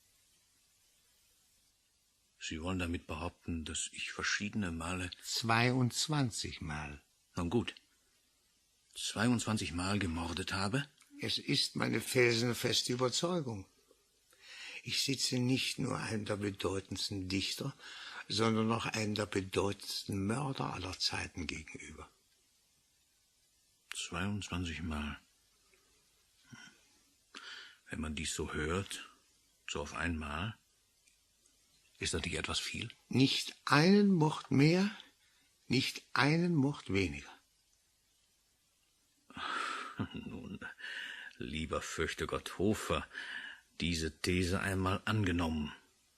Sie wollen damit behaupten, dass ich verschiedene Male... Zweiundzwanzig Mal. Nun gut. Zweiundzwanzig Mal gemordet habe? Es ist meine felsenfeste Überzeugung. Ich sitze nicht nur einem der bedeutendsten Dichter, sondern auch einem der bedeutendsten Mörder aller Zeiten gegenüber. Zweiundzwanzig Mal. Wenn man dies so hört, so auf einmal, ist das nicht etwas viel? Nicht einen Mord mehr, nicht einen Mord weniger. Nun, lieber Fürchtegott Hofer, diese These einmal angenommen.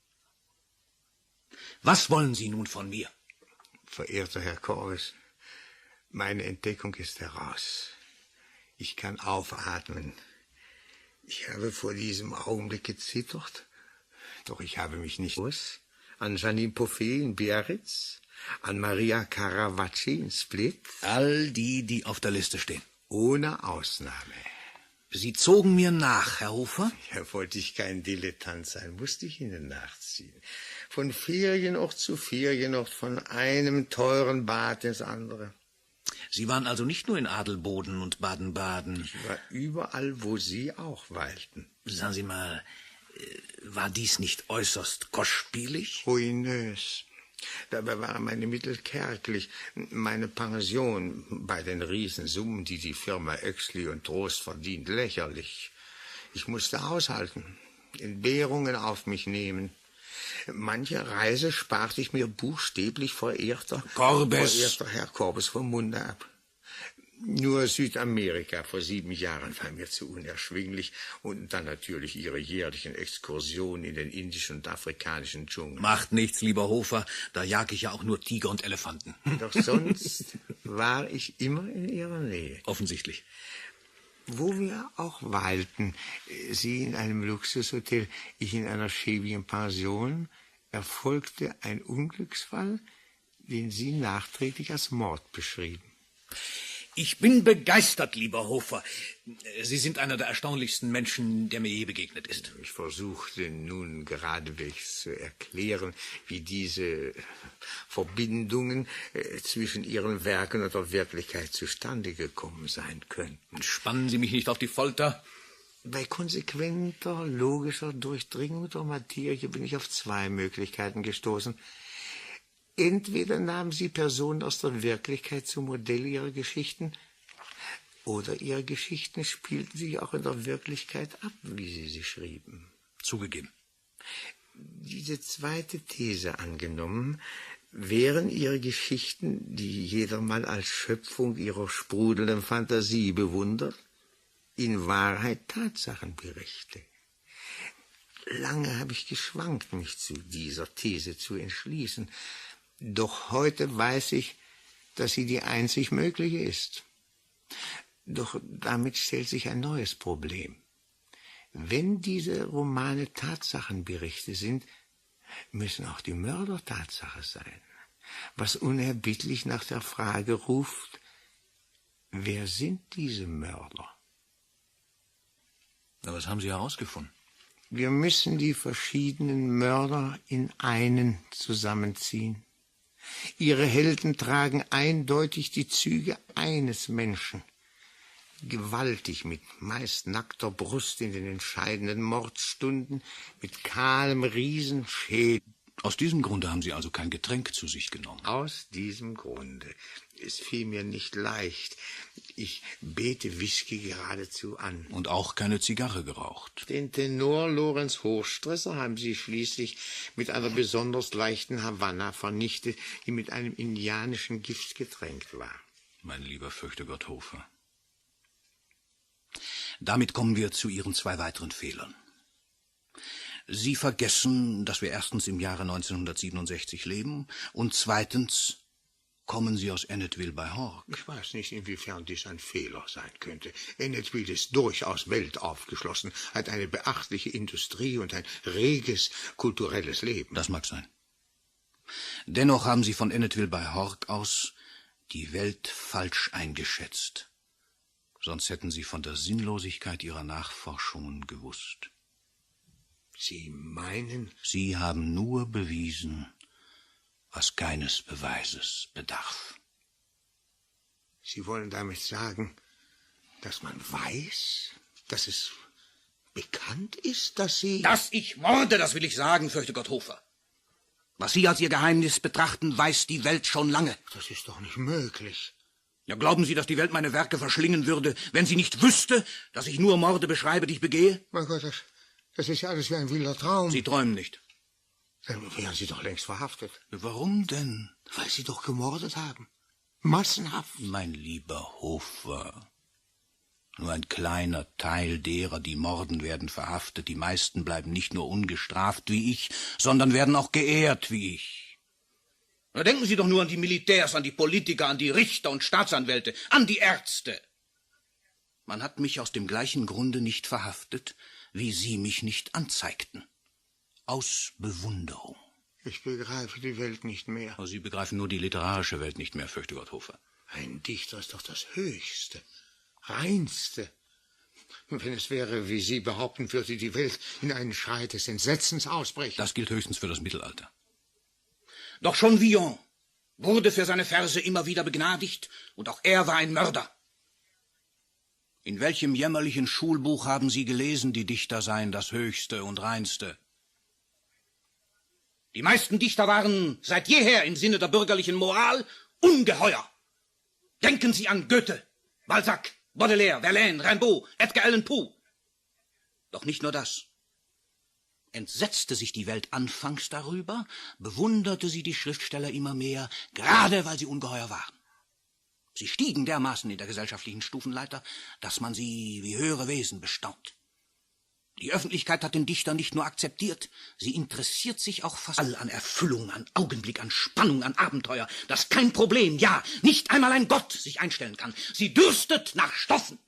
Was wollen Sie nun von mir? Verehrter Herr Korbes, meine Entdeckung ist heraus. Ich kann aufatmen. Ich habe vor diesem Augenblick gezittert, doch ich habe mich nicht aus. An Janine Poffet in Biarritz, an Maria Caravacci in Split. All die, die auf der Liste stehen. Ohne Ausnahme. Sie zogen mir nach, Herr Hofer? Ja, wollte ich kein Dilettant sein, musste ich Ihnen nachziehen. Von Ferienort zu Ferienort, von einem teuren Bad ins andere. Sie waren also nicht nur in Adelboden und Baden-Baden. Ich war überall, wo Sie auch weilten. Sagen Sie mal, war dies nicht äußerst kostspielig? Ruinös. Dabei waren meine Mittel kärglich. Meine Pension bei den Riesensummen, die die Firma Oechsli und Trost verdient, lächerlich. Ich musste haushalten, Entbehrungen auf mich nehmen. Manche Reise sparte ich mir buchstäblich verehrter, Korbes. verehrter Herr Korbes vom Munde ab. Nur Südamerika vor sieben Jahren war mir zu unerschwinglich und dann natürlich Ihre jährlichen Exkursionen in den indischen und afrikanischen Dschungel. Macht nichts, lieber Hofer, da jag ich ja auch nur Tiger und Elefanten. Doch sonst war ich immer in Ihrer Nähe. Offensichtlich. Wo wir auch weilten, Sie in einem Luxushotel, ich in einer schäbigen Pension, erfolgte ein Unglücksfall, den Sie nachträglich als Mord beschrieben. Ich bin begeistert, lieber Hofer. Sie sind einer der erstaunlichsten Menschen, der mir je begegnet ist. Ich versuchte nun geradewegs zu erklären, wie diese Verbindungen äh, zwischen Ihren Werken und der Wirklichkeit zustande gekommen sein könnten. Spannen Sie mich nicht auf die Folter. Bei konsequenter, logischer Durchdringung der Materie bin ich auf zwei Möglichkeiten gestoßen. Entweder nahmen Sie Personen aus der Wirklichkeit zum Modell Ihrer Geschichten, oder Ihre Geschichten spielten sich auch in der Wirklichkeit ab, wie Sie sie schrieben. Zugegeben. Diese zweite These angenommen, wären Ihre Geschichten, die jedermann als Schöpfung Ihrer sprudelnden Fantasie bewundert, in Wahrheit Tatsachenberichte. Lange habe ich geschwankt, mich zu dieser These zu entschließen. Doch heute weiß ich, dass sie die einzig mögliche ist. Doch damit stellt sich ein neues Problem. Wenn diese Romane Tatsachenberichte sind, müssen auch die Mörder Tatsache sein, was unerbittlich nach der Frage ruft, wer sind diese Mörder? Na, was haben Sie herausgefunden? Wir müssen die verschiedenen Mörder in einen zusammenziehen. Ihre Helden tragen eindeutig die Züge eines Menschen. Gewaltig mit meist nackter Brust in den entscheidenden Mordstunden, mit kahlem Riesenschädel. Aus diesem Grunde haben Sie also kein Getränk zu sich genommen? Aus diesem Grunde. Es fiel mir nicht leicht. Ich bete Whisky geradezu an. Und auch keine Zigarre geraucht? Den Tenor Lorenz Hochstresser haben Sie schließlich mit einer besonders leichten Havanna vernichtet, die mit einem indianischen Gift getränkt war. Mein lieber Fürchtegott Hofer. Damit kommen wir zu Ihren zwei weiteren Fehlern. Sie vergessen, dass wir erstens im Jahre neunzehnhundertsiebenundsechzig leben und zweitens kommen Sie aus Ennetville bei Hork. Ich weiß nicht, inwiefern dies ein Fehler sein könnte. Ennetville ist durchaus weltaufgeschlossen, hat eine beachtliche Industrie und ein reges kulturelles Leben. Das mag sein. Dennoch haben Sie von Ennetville bei Hork aus die Welt falsch eingeschätzt. Sonst hätten Sie von der Sinnlosigkeit Ihrer Nachforschungen gewusst. Sie meinen? Sie haben nur bewiesen, was keines Beweises bedarf. Sie wollen damit sagen, dass man weiß, dass es bekannt ist, dass Sie... Dass ich morde, das will ich sagen, fürchte Gott Hofer. Was Sie als Ihr Geheimnis betrachten, weiß die Welt schon lange. Das ist doch nicht möglich. Ja, glauben Sie, dass die Welt meine Werke verschlingen würde, wenn sie nicht wüsste, dass ich nur Morde beschreibe, die ich begehe? Mein Gott, das, das ist ja alles wie ein wilder Traum. Sie träumen nicht. Dann wären Sie doch längst verhaftet. Warum denn? Weil Sie doch gemordet haben. Massenhaft. Mein lieber Hofer, nur ein kleiner Teil derer, die morden, werden verhaftet. Die meisten bleiben nicht nur ungestraft wie ich, sondern werden auch geehrt wie ich. Da denken Sie doch nur an die Militärs, an die Politiker, an die Richter und Staatsanwälte, an die Ärzte. Man hat mich aus dem gleichen Grunde nicht verhaftet, wie Sie mich nicht anzeigten. Aus Bewunderung. Ich begreife die Welt nicht mehr. Aber Sie begreifen nur die literarische Welt nicht mehr, fürchte Gott Hofer. Ein Dichter ist doch das Höchste, Reinste. Wenn es wäre, wie Sie behaupten, würde die Welt in einen Schrei des Entsetzens ausbrechen. Das gilt höchstens für das Mittelalter. Doch schon Villon wurde für seine Verse immer wieder begnadigt, und auch er war ein Mörder. In welchem jämmerlichen Schulbuch haben Sie gelesen, die Dichter seien das Höchste und Reinste? Die meisten Dichter waren seit jeher im Sinne der bürgerlichen Moral ungeheuer. Denken Sie an Goethe, Balzac, Baudelaire, Verlaine, Rimbaud, Edgar Allan Poe. Doch nicht nur das. Entsetzte sich die Welt anfangs darüber, bewunderte sie die Schriftsteller immer mehr, gerade weil sie ungeheuer waren. Sie stiegen dermaßen in der gesellschaftlichen Stufenleiter, dass man sie wie höhere Wesen bestaunt. Die Öffentlichkeit hat den Dichter nicht nur akzeptiert, sie interessiert sich auch fast all an Erfüllung, an Augenblick, an Spannung, an Abenteuer, dass kein Problem, ja, nicht einmal ein Gott sich einstellen kann. Sie dürstet nach Stoffen.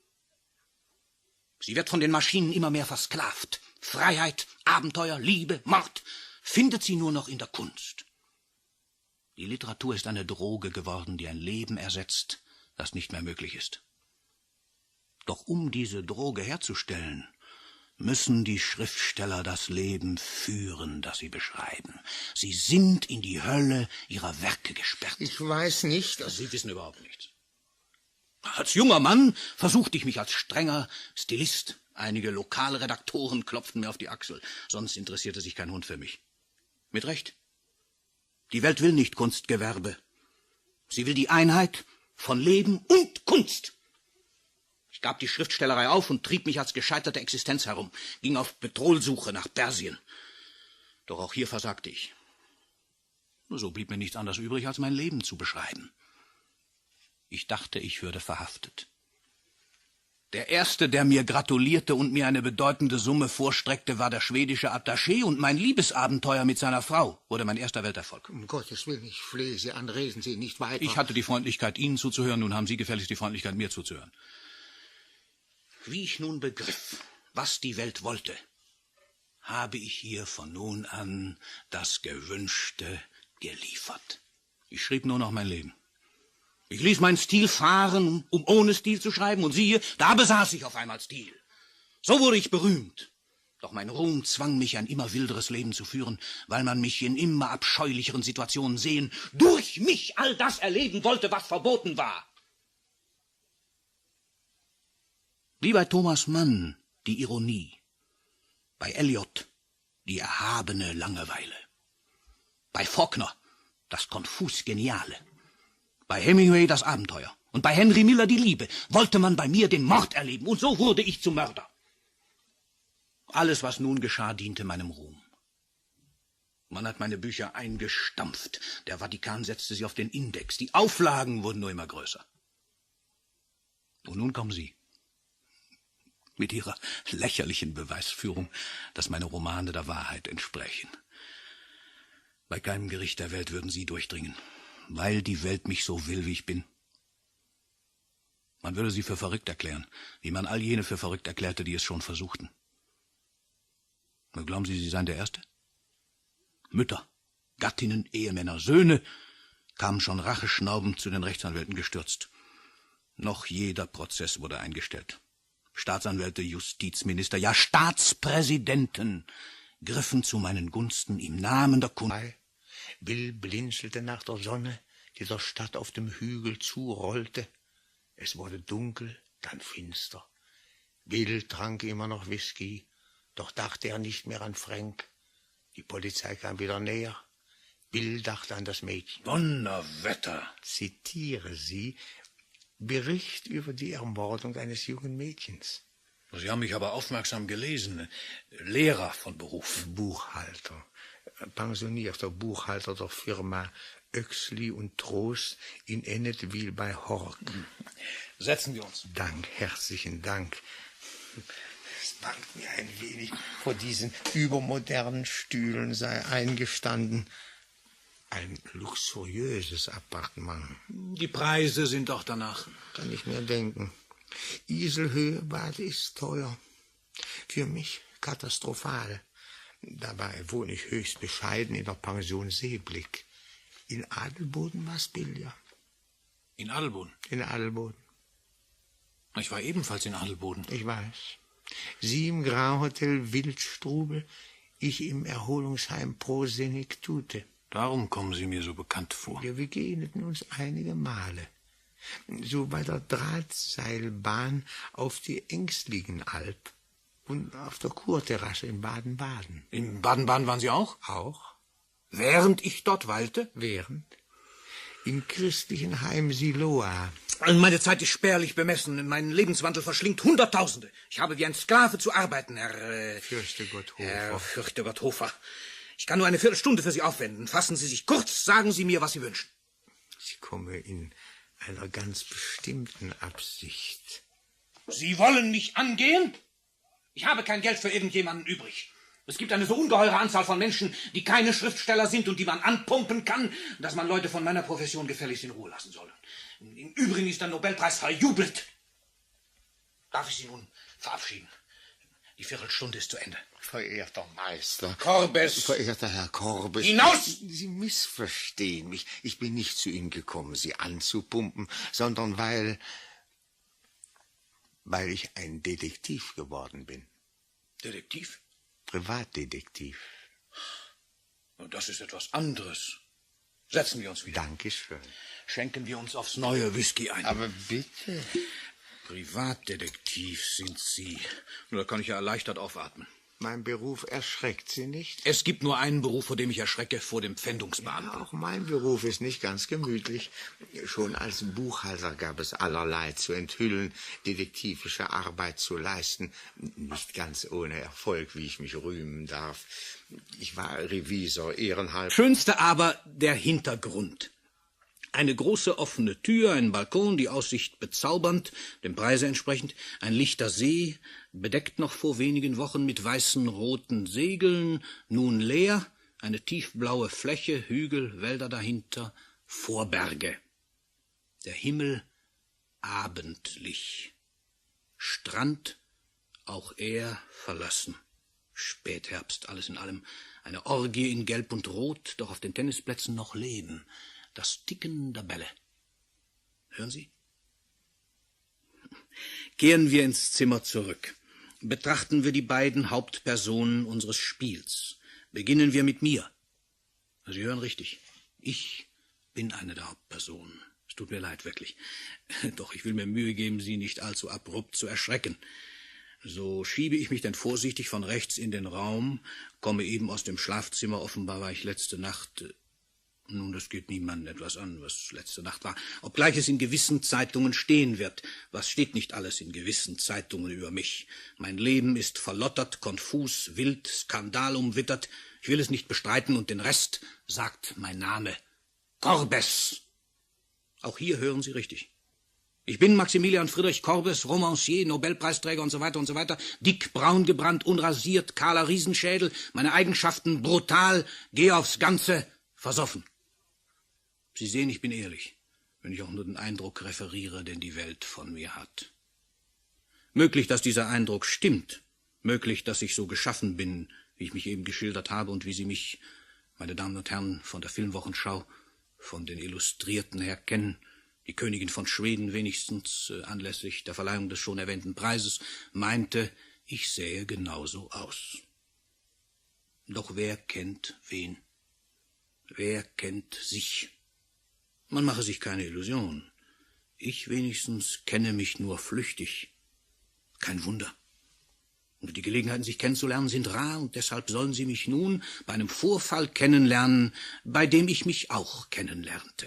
Sie wird von den Maschinen immer mehr versklavt. Freiheit, Abenteuer, Liebe, Mord findet sie nur noch in der Kunst. Die Literatur ist eine Droge geworden, die ein Leben ersetzt, das nicht mehr möglich ist. Doch um diese Droge herzustellen, müssen die Schriftsteller das Leben führen, das sie beschreiben. Sie sind in die Hölle ihrer Werke gesperrt. Ich weiß nicht, dass... Sie wissen überhaupt nichts. Als junger Mann versuchte ich mich als strenger Stilist. Einige lokale Redaktoren klopften mir auf die Achsel, sonst interessierte sich kein Hund für mich. Mit Recht. Die Welt will nicht Kunstgewerbe. Sie will die Einheit von Leben und Kunst. Ich gab die Schriftstellerei auf und trieb mich als gescheiterte Existenz herum, ging auf Petrolsuche nach Persien. Doch auch hier versagte ich. So blieb mir nichts anderes übrig, als mein Leben zu beschreiben. Ich dachte, ich würde verhaftet. Der Erste, der mir gratulierte und mir eine bedeutende Summe vorstreckte, war der schwedische Attaché, und mein Liebesabenteuer mit seiner Frau wurde mein erster Welterfolg. Um Gottes Willen, ich flehe Sie an, reden Sie nicht weiter. Ich hatte die Freundlichkeit, Ihnen zuzuhören, nun haben Sie gefälligst die Freundlichkeit, mir zuzuhören. Wie ich nun begriff, was die Welt wollte, habe ich hier von nun an das Gewünschte geliefert. Ich schrieb nur noch mein Leben. Ich ließ meinen Stil fahren, um ohne Stil zu schreiben, und siehe, da besaß ich auf einmal Stil. So wurde ich berühmt. Doch mein Ruhm zwang mich, ein immer wilderes Leben zu führen, weil man mich in immer abscheulicheren Situationen sehen, durch mich all das erleben wollte, was verboten war. Wie bei Thomas Mann die Ironie, bei Eliot die erhabene Langeweile, bei Faulkner das konfus Geniale, bei Hemingway das Abenteuer und bei Henry Miller die Liebe, wollte man bei mir den Mord erleben, und so wurde ich zum Mörder. Alles, was nun geschah, diente meinem Ruhm. Man hat meine Bücher eingestampft, der Vatikan setzte sie auf den Index, die Auflagen wurden nur immer größer. Und nun kommen Sie. mit ihrer lächerlichen Beweisführung, dass meine Romane der Wahrheit entsprechen. Bei keinem Gericht der Welt würden Sie durchdringen, weil die Welt mich so will, wie ich bin. Man würde Sie für verrückt erklären, wie man all jene für verrückt erklärte, die es schon versuchten. Glauben Sie, Sie seien der Erste? Mütter, Gattinnen, Ehemänner, Söhne kamen schon racheschnaubend zu den Rechtsanwälten gestürzt. Noch jeder Prozess wurde eingestellt. Staatsanwälte, Justizminister, ja Staatspräsidenten griffen zu meinen Gunsten im Namen der Kunst. Bill blinzelte nach der Sonne, die der Stadt auf dem Hügel zurollte. Es wurde dunkel, dann finster. Bill trank immer noch Whisky, doch dachte er nicht mehr an Frank. Die Polizei kam wieder näher. Bill dachte an das Mädchen. Donnerwetter! Zitiere Sie: Bericht über die Ermordung eines jungen Mädchens. Sie haben mich aber aufmerksam gelesen. Lehrer von Beruf. Buchhalter. Pensionierter Buchhalter der Firma Oechsli und Trost in Ennetwil bei Hork. Setzen wir uns. Dank, herzlichen Dank. Es bangt mir ein wenig, vor diesen übermodernen Stühlen sei eingestanden. Ein luxuriöses Appartement. Die Preise sind doch danach. Kann ich mir denken. Iselhöhe Bad ist teuer. Für mich katastrophal. Dabei wohne ich höchst bescheiden in der Pension Seeblick. In Adelboden war's billiger. In Adelboden? In Adelboden. Ich war ebenfalls in Adelboden. Ich weiß. Sie im Grauhotel Wildstrubel, ich im Erholungsheim Pro Senectute. Darum kommen Sie mir so bekannt vor. Wir begegneten uns einige Male. So bei der Drahtseilbahn auf die Ängstlingenalb und auf der Kurterrasse in Baden-Baden. In Baden-Baden waren Sie auch? Auch. Während ich dort weilte? Während. Im christlichen Heim Siloa. Meine Zeit ist spärlich bemessen. Mein Lebenswandel verschlingt Hunderttausende. Ich habe wie ein Sklave zu arbeiten, Herr... Äh, Fürchtegott Hofer. Herr Fürchtegott Hofer. Ich kann nur eine Viertelstunde für Sie aufwenden. Fassen Sie sich kurz, sagen Sie mir, was Sie wünschen. Ich komme in einer ganz bestimmten Absicht. Sie wollen mich angehen? Ich habe kein Geld für irgendjemanden übrig. Es gibt eine so ungeheure Anzahl von Menschen, die keine Schriftsteller sind und die man anpumpen kann, dass man Leute von meiner Profession gefälligst in Ruhe lassen soll. Im Übrigen ist der Nobelpreis verjubelt. Darf ich Sie nun verabschieden? Die Viertelstunde ist zu Ende. Verehrter Meister. Korbes! Verehrter Herr Korbes. Hinaus! Sie missverstehen mich. Ich bin nicht zu Ihnen gekommen, Sie anzupumpen, sondern weil... weil ich ein Detektiv geworden bin. Detektiv? Privatdetektiv. Das ist etwas anderes. Setzen wir uns wieder. Dankeschön. Schenken wir uns aufs neue Whisky ein. Aber bitte. Privatdetektiv sind Sie. Nur da kann ich ja erleichtert aufatmen. Mein Beruf erschreckt Sie nicht? Es gibt nur einen Beruf, vor dem ich erschrecke, vor dem Pfändungsbeamten. Ja, auch mein Beruf ist nicht ganz gemütlich. Schon als Buchhalter gab es allerlei zu enthüllen, detektivische Arbeit zu leisten. Nicht ganz ohne Erfolg, wie ich mich rühmen darf. Ich war Revisor, ehrenhalber. Schönste aber der Hintergrund. Eine große offene Tür, ein Balkon, die Aussicht bezaubernd, dem Preise entsprechend, ein lichter See, bedeckt noch vor wenigen Wochen mit weißen, roten Segeln, nun leer, eine tiefblaue Fläche, Hügel, Wälder dahinter, Vorberge. Der Himmel abendlich. Strand, auch er verlassen. Spätherbst, alles in allem. Eine Orgie in Gelb und Rot, doch auf den Tennisplätzen noch Leben. Das Ticken der Bälle. Hören Sie? Kehren wir ins Zimmer zurück. Betrachten wir die beiden Hauptpersonen unseres Spiels. Beginnen wir mit mir. Sie hören richtig. Ich bin eine der Hauptpersonen. Es tut mir leid, wirklich. Doch ich will mir Mühe geben, Sie nicht allzu abrupt zu erschrecken. So schiebe ich mich denn vorsichtig von rechts in den Raum, komme eben aus dem Schlafzimmer. Offenbar war ich letzte Nacht... Nun, das geht niemandem etwas an, was letzte Nacht war. Obgleich es in gewissen Zeitungen stehen wird. Was steht nicht alles in gewissen Zeitungen über mich? Mein Leben ist verlottert, konfus, wild, skandalumwittert. Ich will es nicht bestreiten und den Rest sagt mein Name. Korbes. Auch hier hören Sie richtig. Ich bin Maximilian Friedrich Corbes, Romancier, Nobelpreisträger und so weiter und so weiter. Dick, braun gebrannt, unrasiert, kahler Riesenschädel. Meine Eigenschaften brutal, geh aufs Ganze, versoffen. Sie sehen, ich bin ehrlich, wenn ich auch nur den Eindruck referiere, den die Welt von mir hat. Möglich, dass dieser Eindruck stimmt. Möglich, dass ich so geschaffen bin, wie ich mich eben geschildert habe und wie Sie mich, meine Damen und Herren, von der Filmwochenschau, von den Illustrierten her kennen. Die Königin von Schweden wenigstens äh, anlässlich der Verleihung des schon erwähnten Preises meinte, ich sähe genauso aus. Doch wer kennt wen? Wer kennt sich? Man mache sich keine Illusion. Ich wenigstens kenne mich nur flüchtig. Kein Wunder. Und die Gelegenheiten, sich kennenzulernen, sind rar, und deshalb sollen Sie mich nun bei einem Vorfall kennenlernen, bei dem ich mich auch kennenlernte.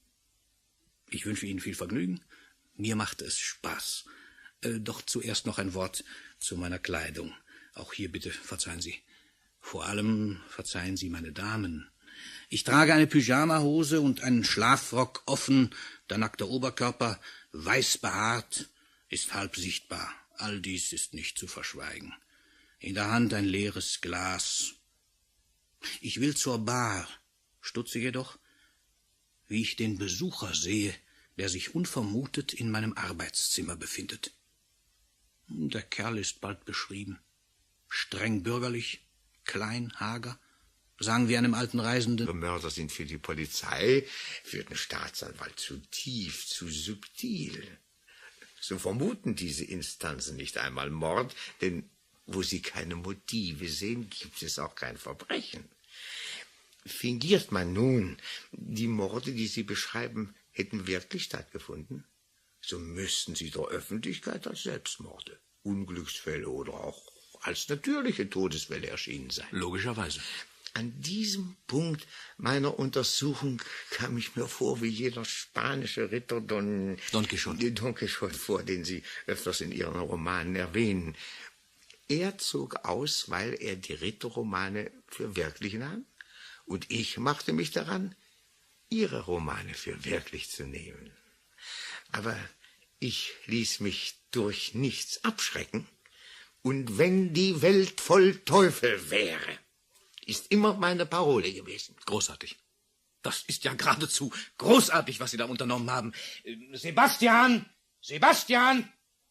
Ich wünsche Ihnen viel Vergnügen. Mir macht es Spaß. Äh, doch zuerst noch ein Wort zu meiner Kleidung. Auch hier bitte verzeihen Sie. Vor allem verzeihen Sie meine Damen. Ich trage eine Pyjamahose und einen Schlafrock offen, der nackte Oberkörper, weiß behaart, ist halb sichtbar. All dies ist nicht zu verschweigen. In der Hand ein leeres Glas. Ich will zur Bar, stutze jedoch, wie ich den Besucher sehe, der sich unvermutet in meinem Arbeitszimmer befindet. Der Kerl ist bald beschrieben. Streng bürgerlich, klein, hager, sagen wir einem alten Reisenden. Mörder sind für die Polizei, für den Staatsanwalt zu tief, zu subtil. So vermuten diese Instanzen nicht einmal Mord, denn wo sie keine Motive sehen, gibt es auch kein Verbrechen. Fingiert man nun, die Morde, die Sie beschreiben, hätten wirklich stattgefunden, so müssten sie der Öffentlichkeit als Selbstmorde, Unglücksfälle oder auch als natürliche Todesfälle erschienen sein. Logischerweise. An diesem Punkt meiner Untersuchung kam ich mir vor wie jener spanische Ritter Don... Don Quixote. Don Quixote vor, den Sie öfters in Ihren Romanen erwähnen. Er zog aus, weil er die Ritterromane für wirklich nahm, und ich machte mich daran, Ihre Romane für wirklich zu nehmen. Aber ich ließ mich durch nichts abschrecken, und wenn die Welt voll Teufel wäre, ist immer meine Parole gewesen. Großartig. Das ist ja geradezu großartig, was Sie da unternommen haben. Sebastian! Sebastian!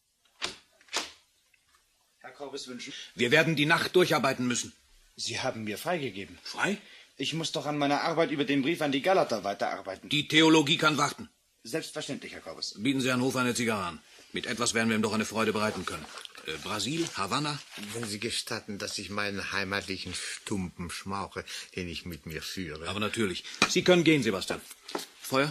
Herr Corbes wünschen? Wir werden die Nacht durcharbeiten müssen. Sie haben mir freigegeben. Frei? Ich muss doch an meiner Arbeit über den Brief an die Galater weiterarbeiten. Die Theologie kann warten. Selbstverständlich, Herr Corbes. Bieten Sie Herrn Hofer eine Zigarre an. Mit etwas werden wir ihm doch eine Freude bereiten können. Äh, Brasil, Havanna? Wenn Sie gestatten, dass ich meinen heimatlichen Stumpen schmauche, den ich mit mir führe. Aber natürlich. Sie können gehen, Sebastian. Feuer?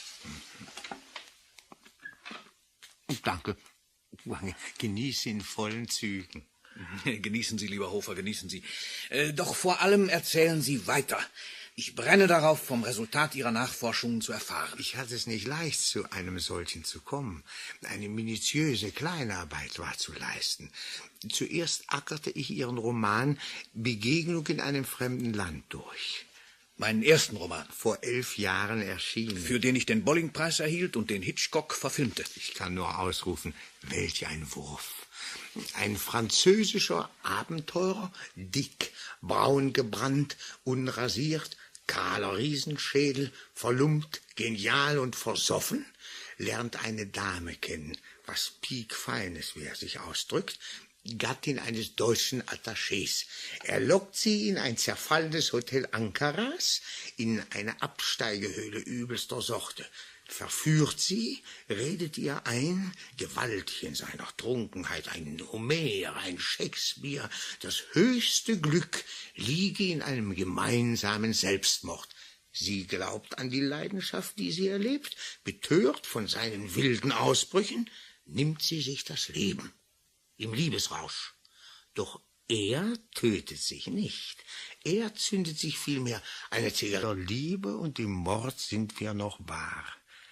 Danke. Genieße in vollen Zügen. Genießen Sie, lieber Hofer, genießen Sie. Äh, doch vor allem erzählen Sie weiter. Ich brenne darauf, vom Resultat Ihrer Nachforschungen zu erfahren. Ich hatte es nicht leicht, zu einem solchen zu kommen. Eine minutiöse Kleinarbeit war zu leisten. Zuerst ackerte ich Ihren Roman »Begegnung in einem fremden Land« durch. Meinen ersten Roman. Vor elf Jahren erschienen. Für den ich den Bolling-Preis erhielt und den Hitchcock verfilmte. Ich kann nur ausrufen, welch ein Wurf. Ein französischer Abenteurer, dick, braun gebrannt, unrasiert, kahler Riesenschädel, verlumpt, genial und versoffen, lernt eine Dame kennen, was piekfeines, wie er sich ausdrückt, Gattin eines deutschen Attachés. Er lockt sie in ein zerfallendes Hotel Ankaras, in eine Absteigehöhle übelster Sorte, verführt sie, redet ihr ein, gewaltig in seiner Trunkenheit, ein Homer, ein Shakespeare, das höchste Glück liege in einem gemeinsamen Selbstmord. Sie glaubt an die Leidenschaft, die sie erlebt, betört von seinen wilden Ausbrüchen, nimmt sie sich das Leben im Liebesrausch. Doch er tötet sich nicht. Er zündet sich vielmehr eine Zigarette. Liebe und im Mord sind wir noch wahr.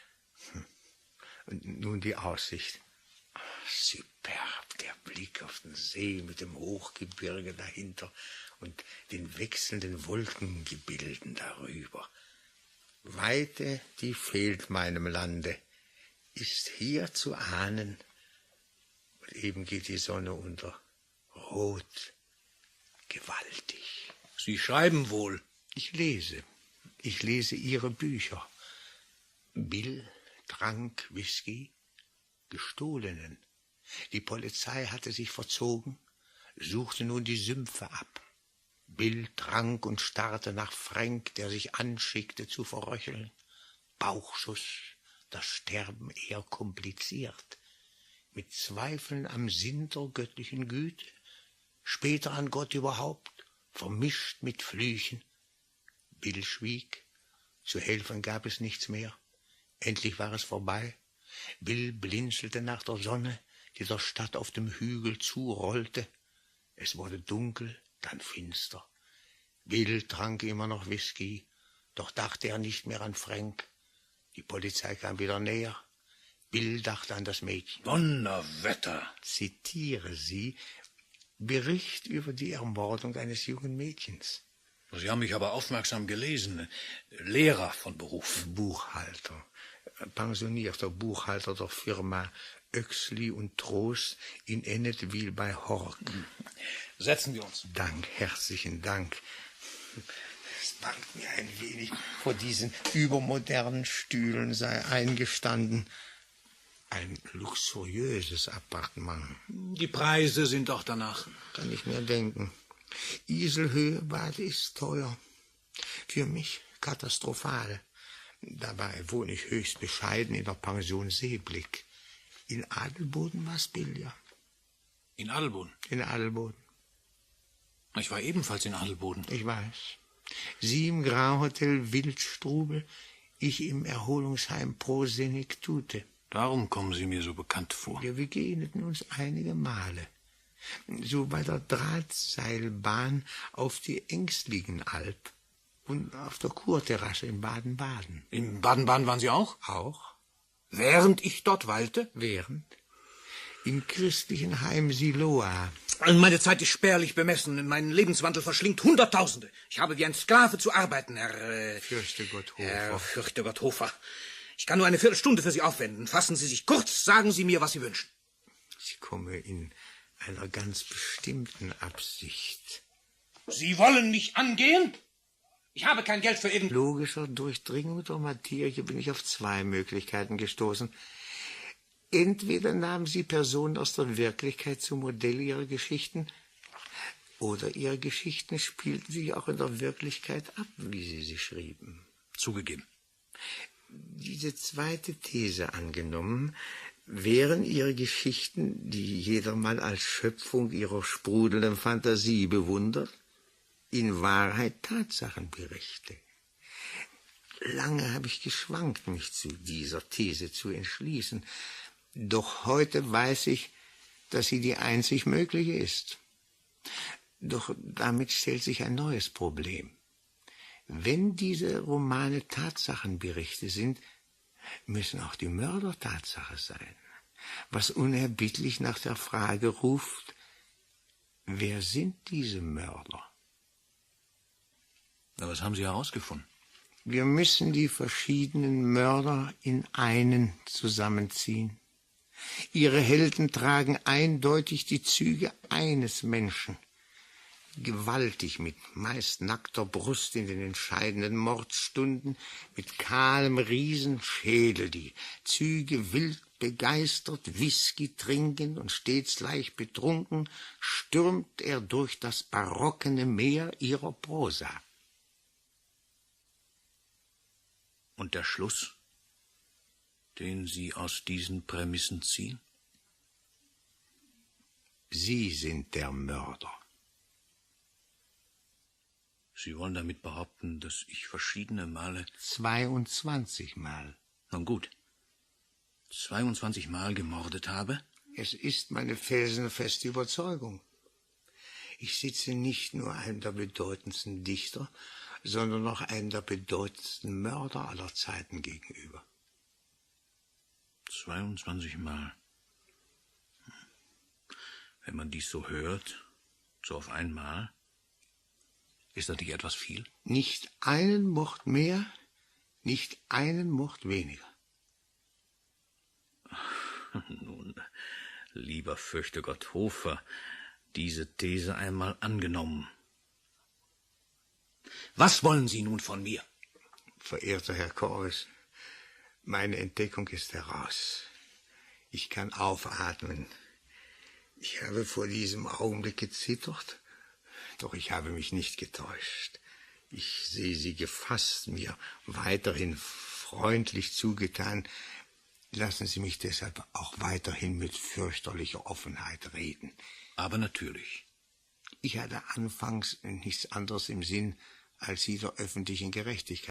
Und nun die Aussicht. Superb, der Blick auf den See mit dem Hochgebirge dahinter und den wechselnden Wolkengebilden darüber. Weite, die fehlt meinem Lande. ist hier zu ahnen. Und eben geht die Sonne unter. Rot, gewaltig. Sie schreiben wohl. Ich lese. Ich lese Ihre Bücher. Bill trank Whisky, gestohlenen. Die Polizei hatte sich verzogen, suchte nun die Sümpfe ab. Bill trank und starrte nach Frank, der sich anschickte zu verröcheln. Bauchschuss, das Sterben eher kompliziert. Mit Zweifeln am Sinn der göttlichen Güte, später an Gott überhaupt, vermischt mit Flüchen. Bill schwieg, zu helfen gab es nichts mehr. Endlich war es vorbei. Bill blinzelte nach der Sonne, die der Stadt auf dem Hügel zurollte. Es wurde dunkel, dann finster. Bill trank immer noch Whisky, doch dachte er nicht mehr an Frank. Die Polizei kam wieder näher. Bill dachte an das Mädchen. Donnerwetter! Zitiere sie, Bericht über die Ermordung eines jungen Mädchens. Sie haben mich aber aufmerksam gelesen. Lehrer von Beruf. Buchhalter, pensionierter Buchhalter der Firma Oechsli und Trost in Ennetwil bei Hork. Setzen wir uns. Dank, herzlichen Dank. Es bangt mir ein wenig, vor diesen übermodernen Stühlen sei eingestanden. Ein luxuriöses Appartement. Die Preise sind auch danach. Kann ich mir denken. Iselhöhe Bad ist teuer. Für mich katastrophal. Dabei wohne ich höchst bescheiden in der Pension Seeblick. In Adelboden war's billiger. In Adelboden? In Adelboden. Ich war ebenfalls in Adelboden. Ich weiß. Sie im Grauhotel Wildstrubel, ich im Erholungsheim Pro Senectute. Darum kommen Sie mir so bekannt vor. Wir begegneten uns einige Male. So bei der Drahtseilbahn auf die Ängstlingenalb und auf der Kurterrasse in Baden-Baden. In Baden-Baden waren Sie auch? Auch. Während ich dort weilte? Während. Im christlichen Heim Siloa. Meine Zeit ist spärlich bemessen. Mein Lebenswandel verschlingt Hunderttausende. Ich habe wie ein Sklave zu arbeiten, Herr... Äh, Fürchtegott Hofer. Herr Fürchtegott Hofer. Ich kann nur eine Viertelstunde für Sie aufwenden. Fassen Sie sich kurz, sagen Sie mir, was Sie wünschen. Ich komme in einer ganz bestimmten Absicht. Sie wollen mich angehen? Ich habe kein Geld für Ihren... Logischer Durchdringung der Materie bin ich auf zwei Möglichkeiten gestoßen. Entweder nahmen Sie Personen aus der Wirklichkeit zum Modell Ihrer Geschichten, oder Ihre Geschichten spielten sich auch in der Wirklichkeit ab, wie Sie sie schrieben. Zugegeben. Diese zweite These angenommen, wären Ihre Geschichten, die jedermann als Schöpfung Ihrer sprudelnden Fantasie bewundert, in Wahrheit Tatsachenberichte. Lange habe ich geschwankt, mich zu dieser These zu entschließen, doch heute weiß ich, dass sie die einzig mögliche ist. Doch damit stellt sich ein neues Problem. Wenn diese Romane Tatsachenberichte sind, müssen auch die Mörder Tatsache sein, was unerbittlich nach der Frage ruft, wer sind diese Mörder? Na, was haben Sie herausgefunden? Wir müssen die verschiedenen Mörder in einen zusammenziehen. Ihre Helden tragen eindeutig die Züge eines Menschen. Gewaltig, mit meist nackter Brust in den entscheidenden Mordstunden, mit kahlem Riesenschädel, die Züge wild begeistert, Whisky trinkend und stets leicht betrunken, stürmt er durch das barockene Meer ihrer Prosa. Und der Schluss, den Sie aus diesen Prämissen ziehen? Sie sind der Mörder. Sie wollen damit behaupten, dass ich verschiedene Male... Zweiundzwanzig Mal. Nun gut. Zweiundzwanzig Mal gemordet habe? Es ist meine felsenfeste Überzeugung. Ich sitze nicht nur einem der bedeutendsten Dichter, sondern noch einem der bedeutendsten Mörder aller Zeiten gegenüber. Zweiundzwanzig Mal. Wenn man dies so hört, so auf einmal, ist das nicht etwas viel? Nicht einen Mord mehr, nicht einen Mord weniger. Nun, lieber fürchte Gott Hofer, diese These einmal angenommen. Was wollen Sie nun von mir? Verehrter Herr Korbes, meine Entdeckung ist heraus. Ich kann aufatmen. Ich habe vor diesem Augenblick gezittert, doch ich habe mich nicht getäuscht. Ich sehe Sie gefasst, mir weiterhin freundlich zugetan. Lassen Sie mich deshalb auch weiterhin mit fürchterlicher Offenheit reden. Aber natürlich. Ich hatte anfangs nichts anderes im Sinn, als Sie der öffentlichen Gerechtigkeit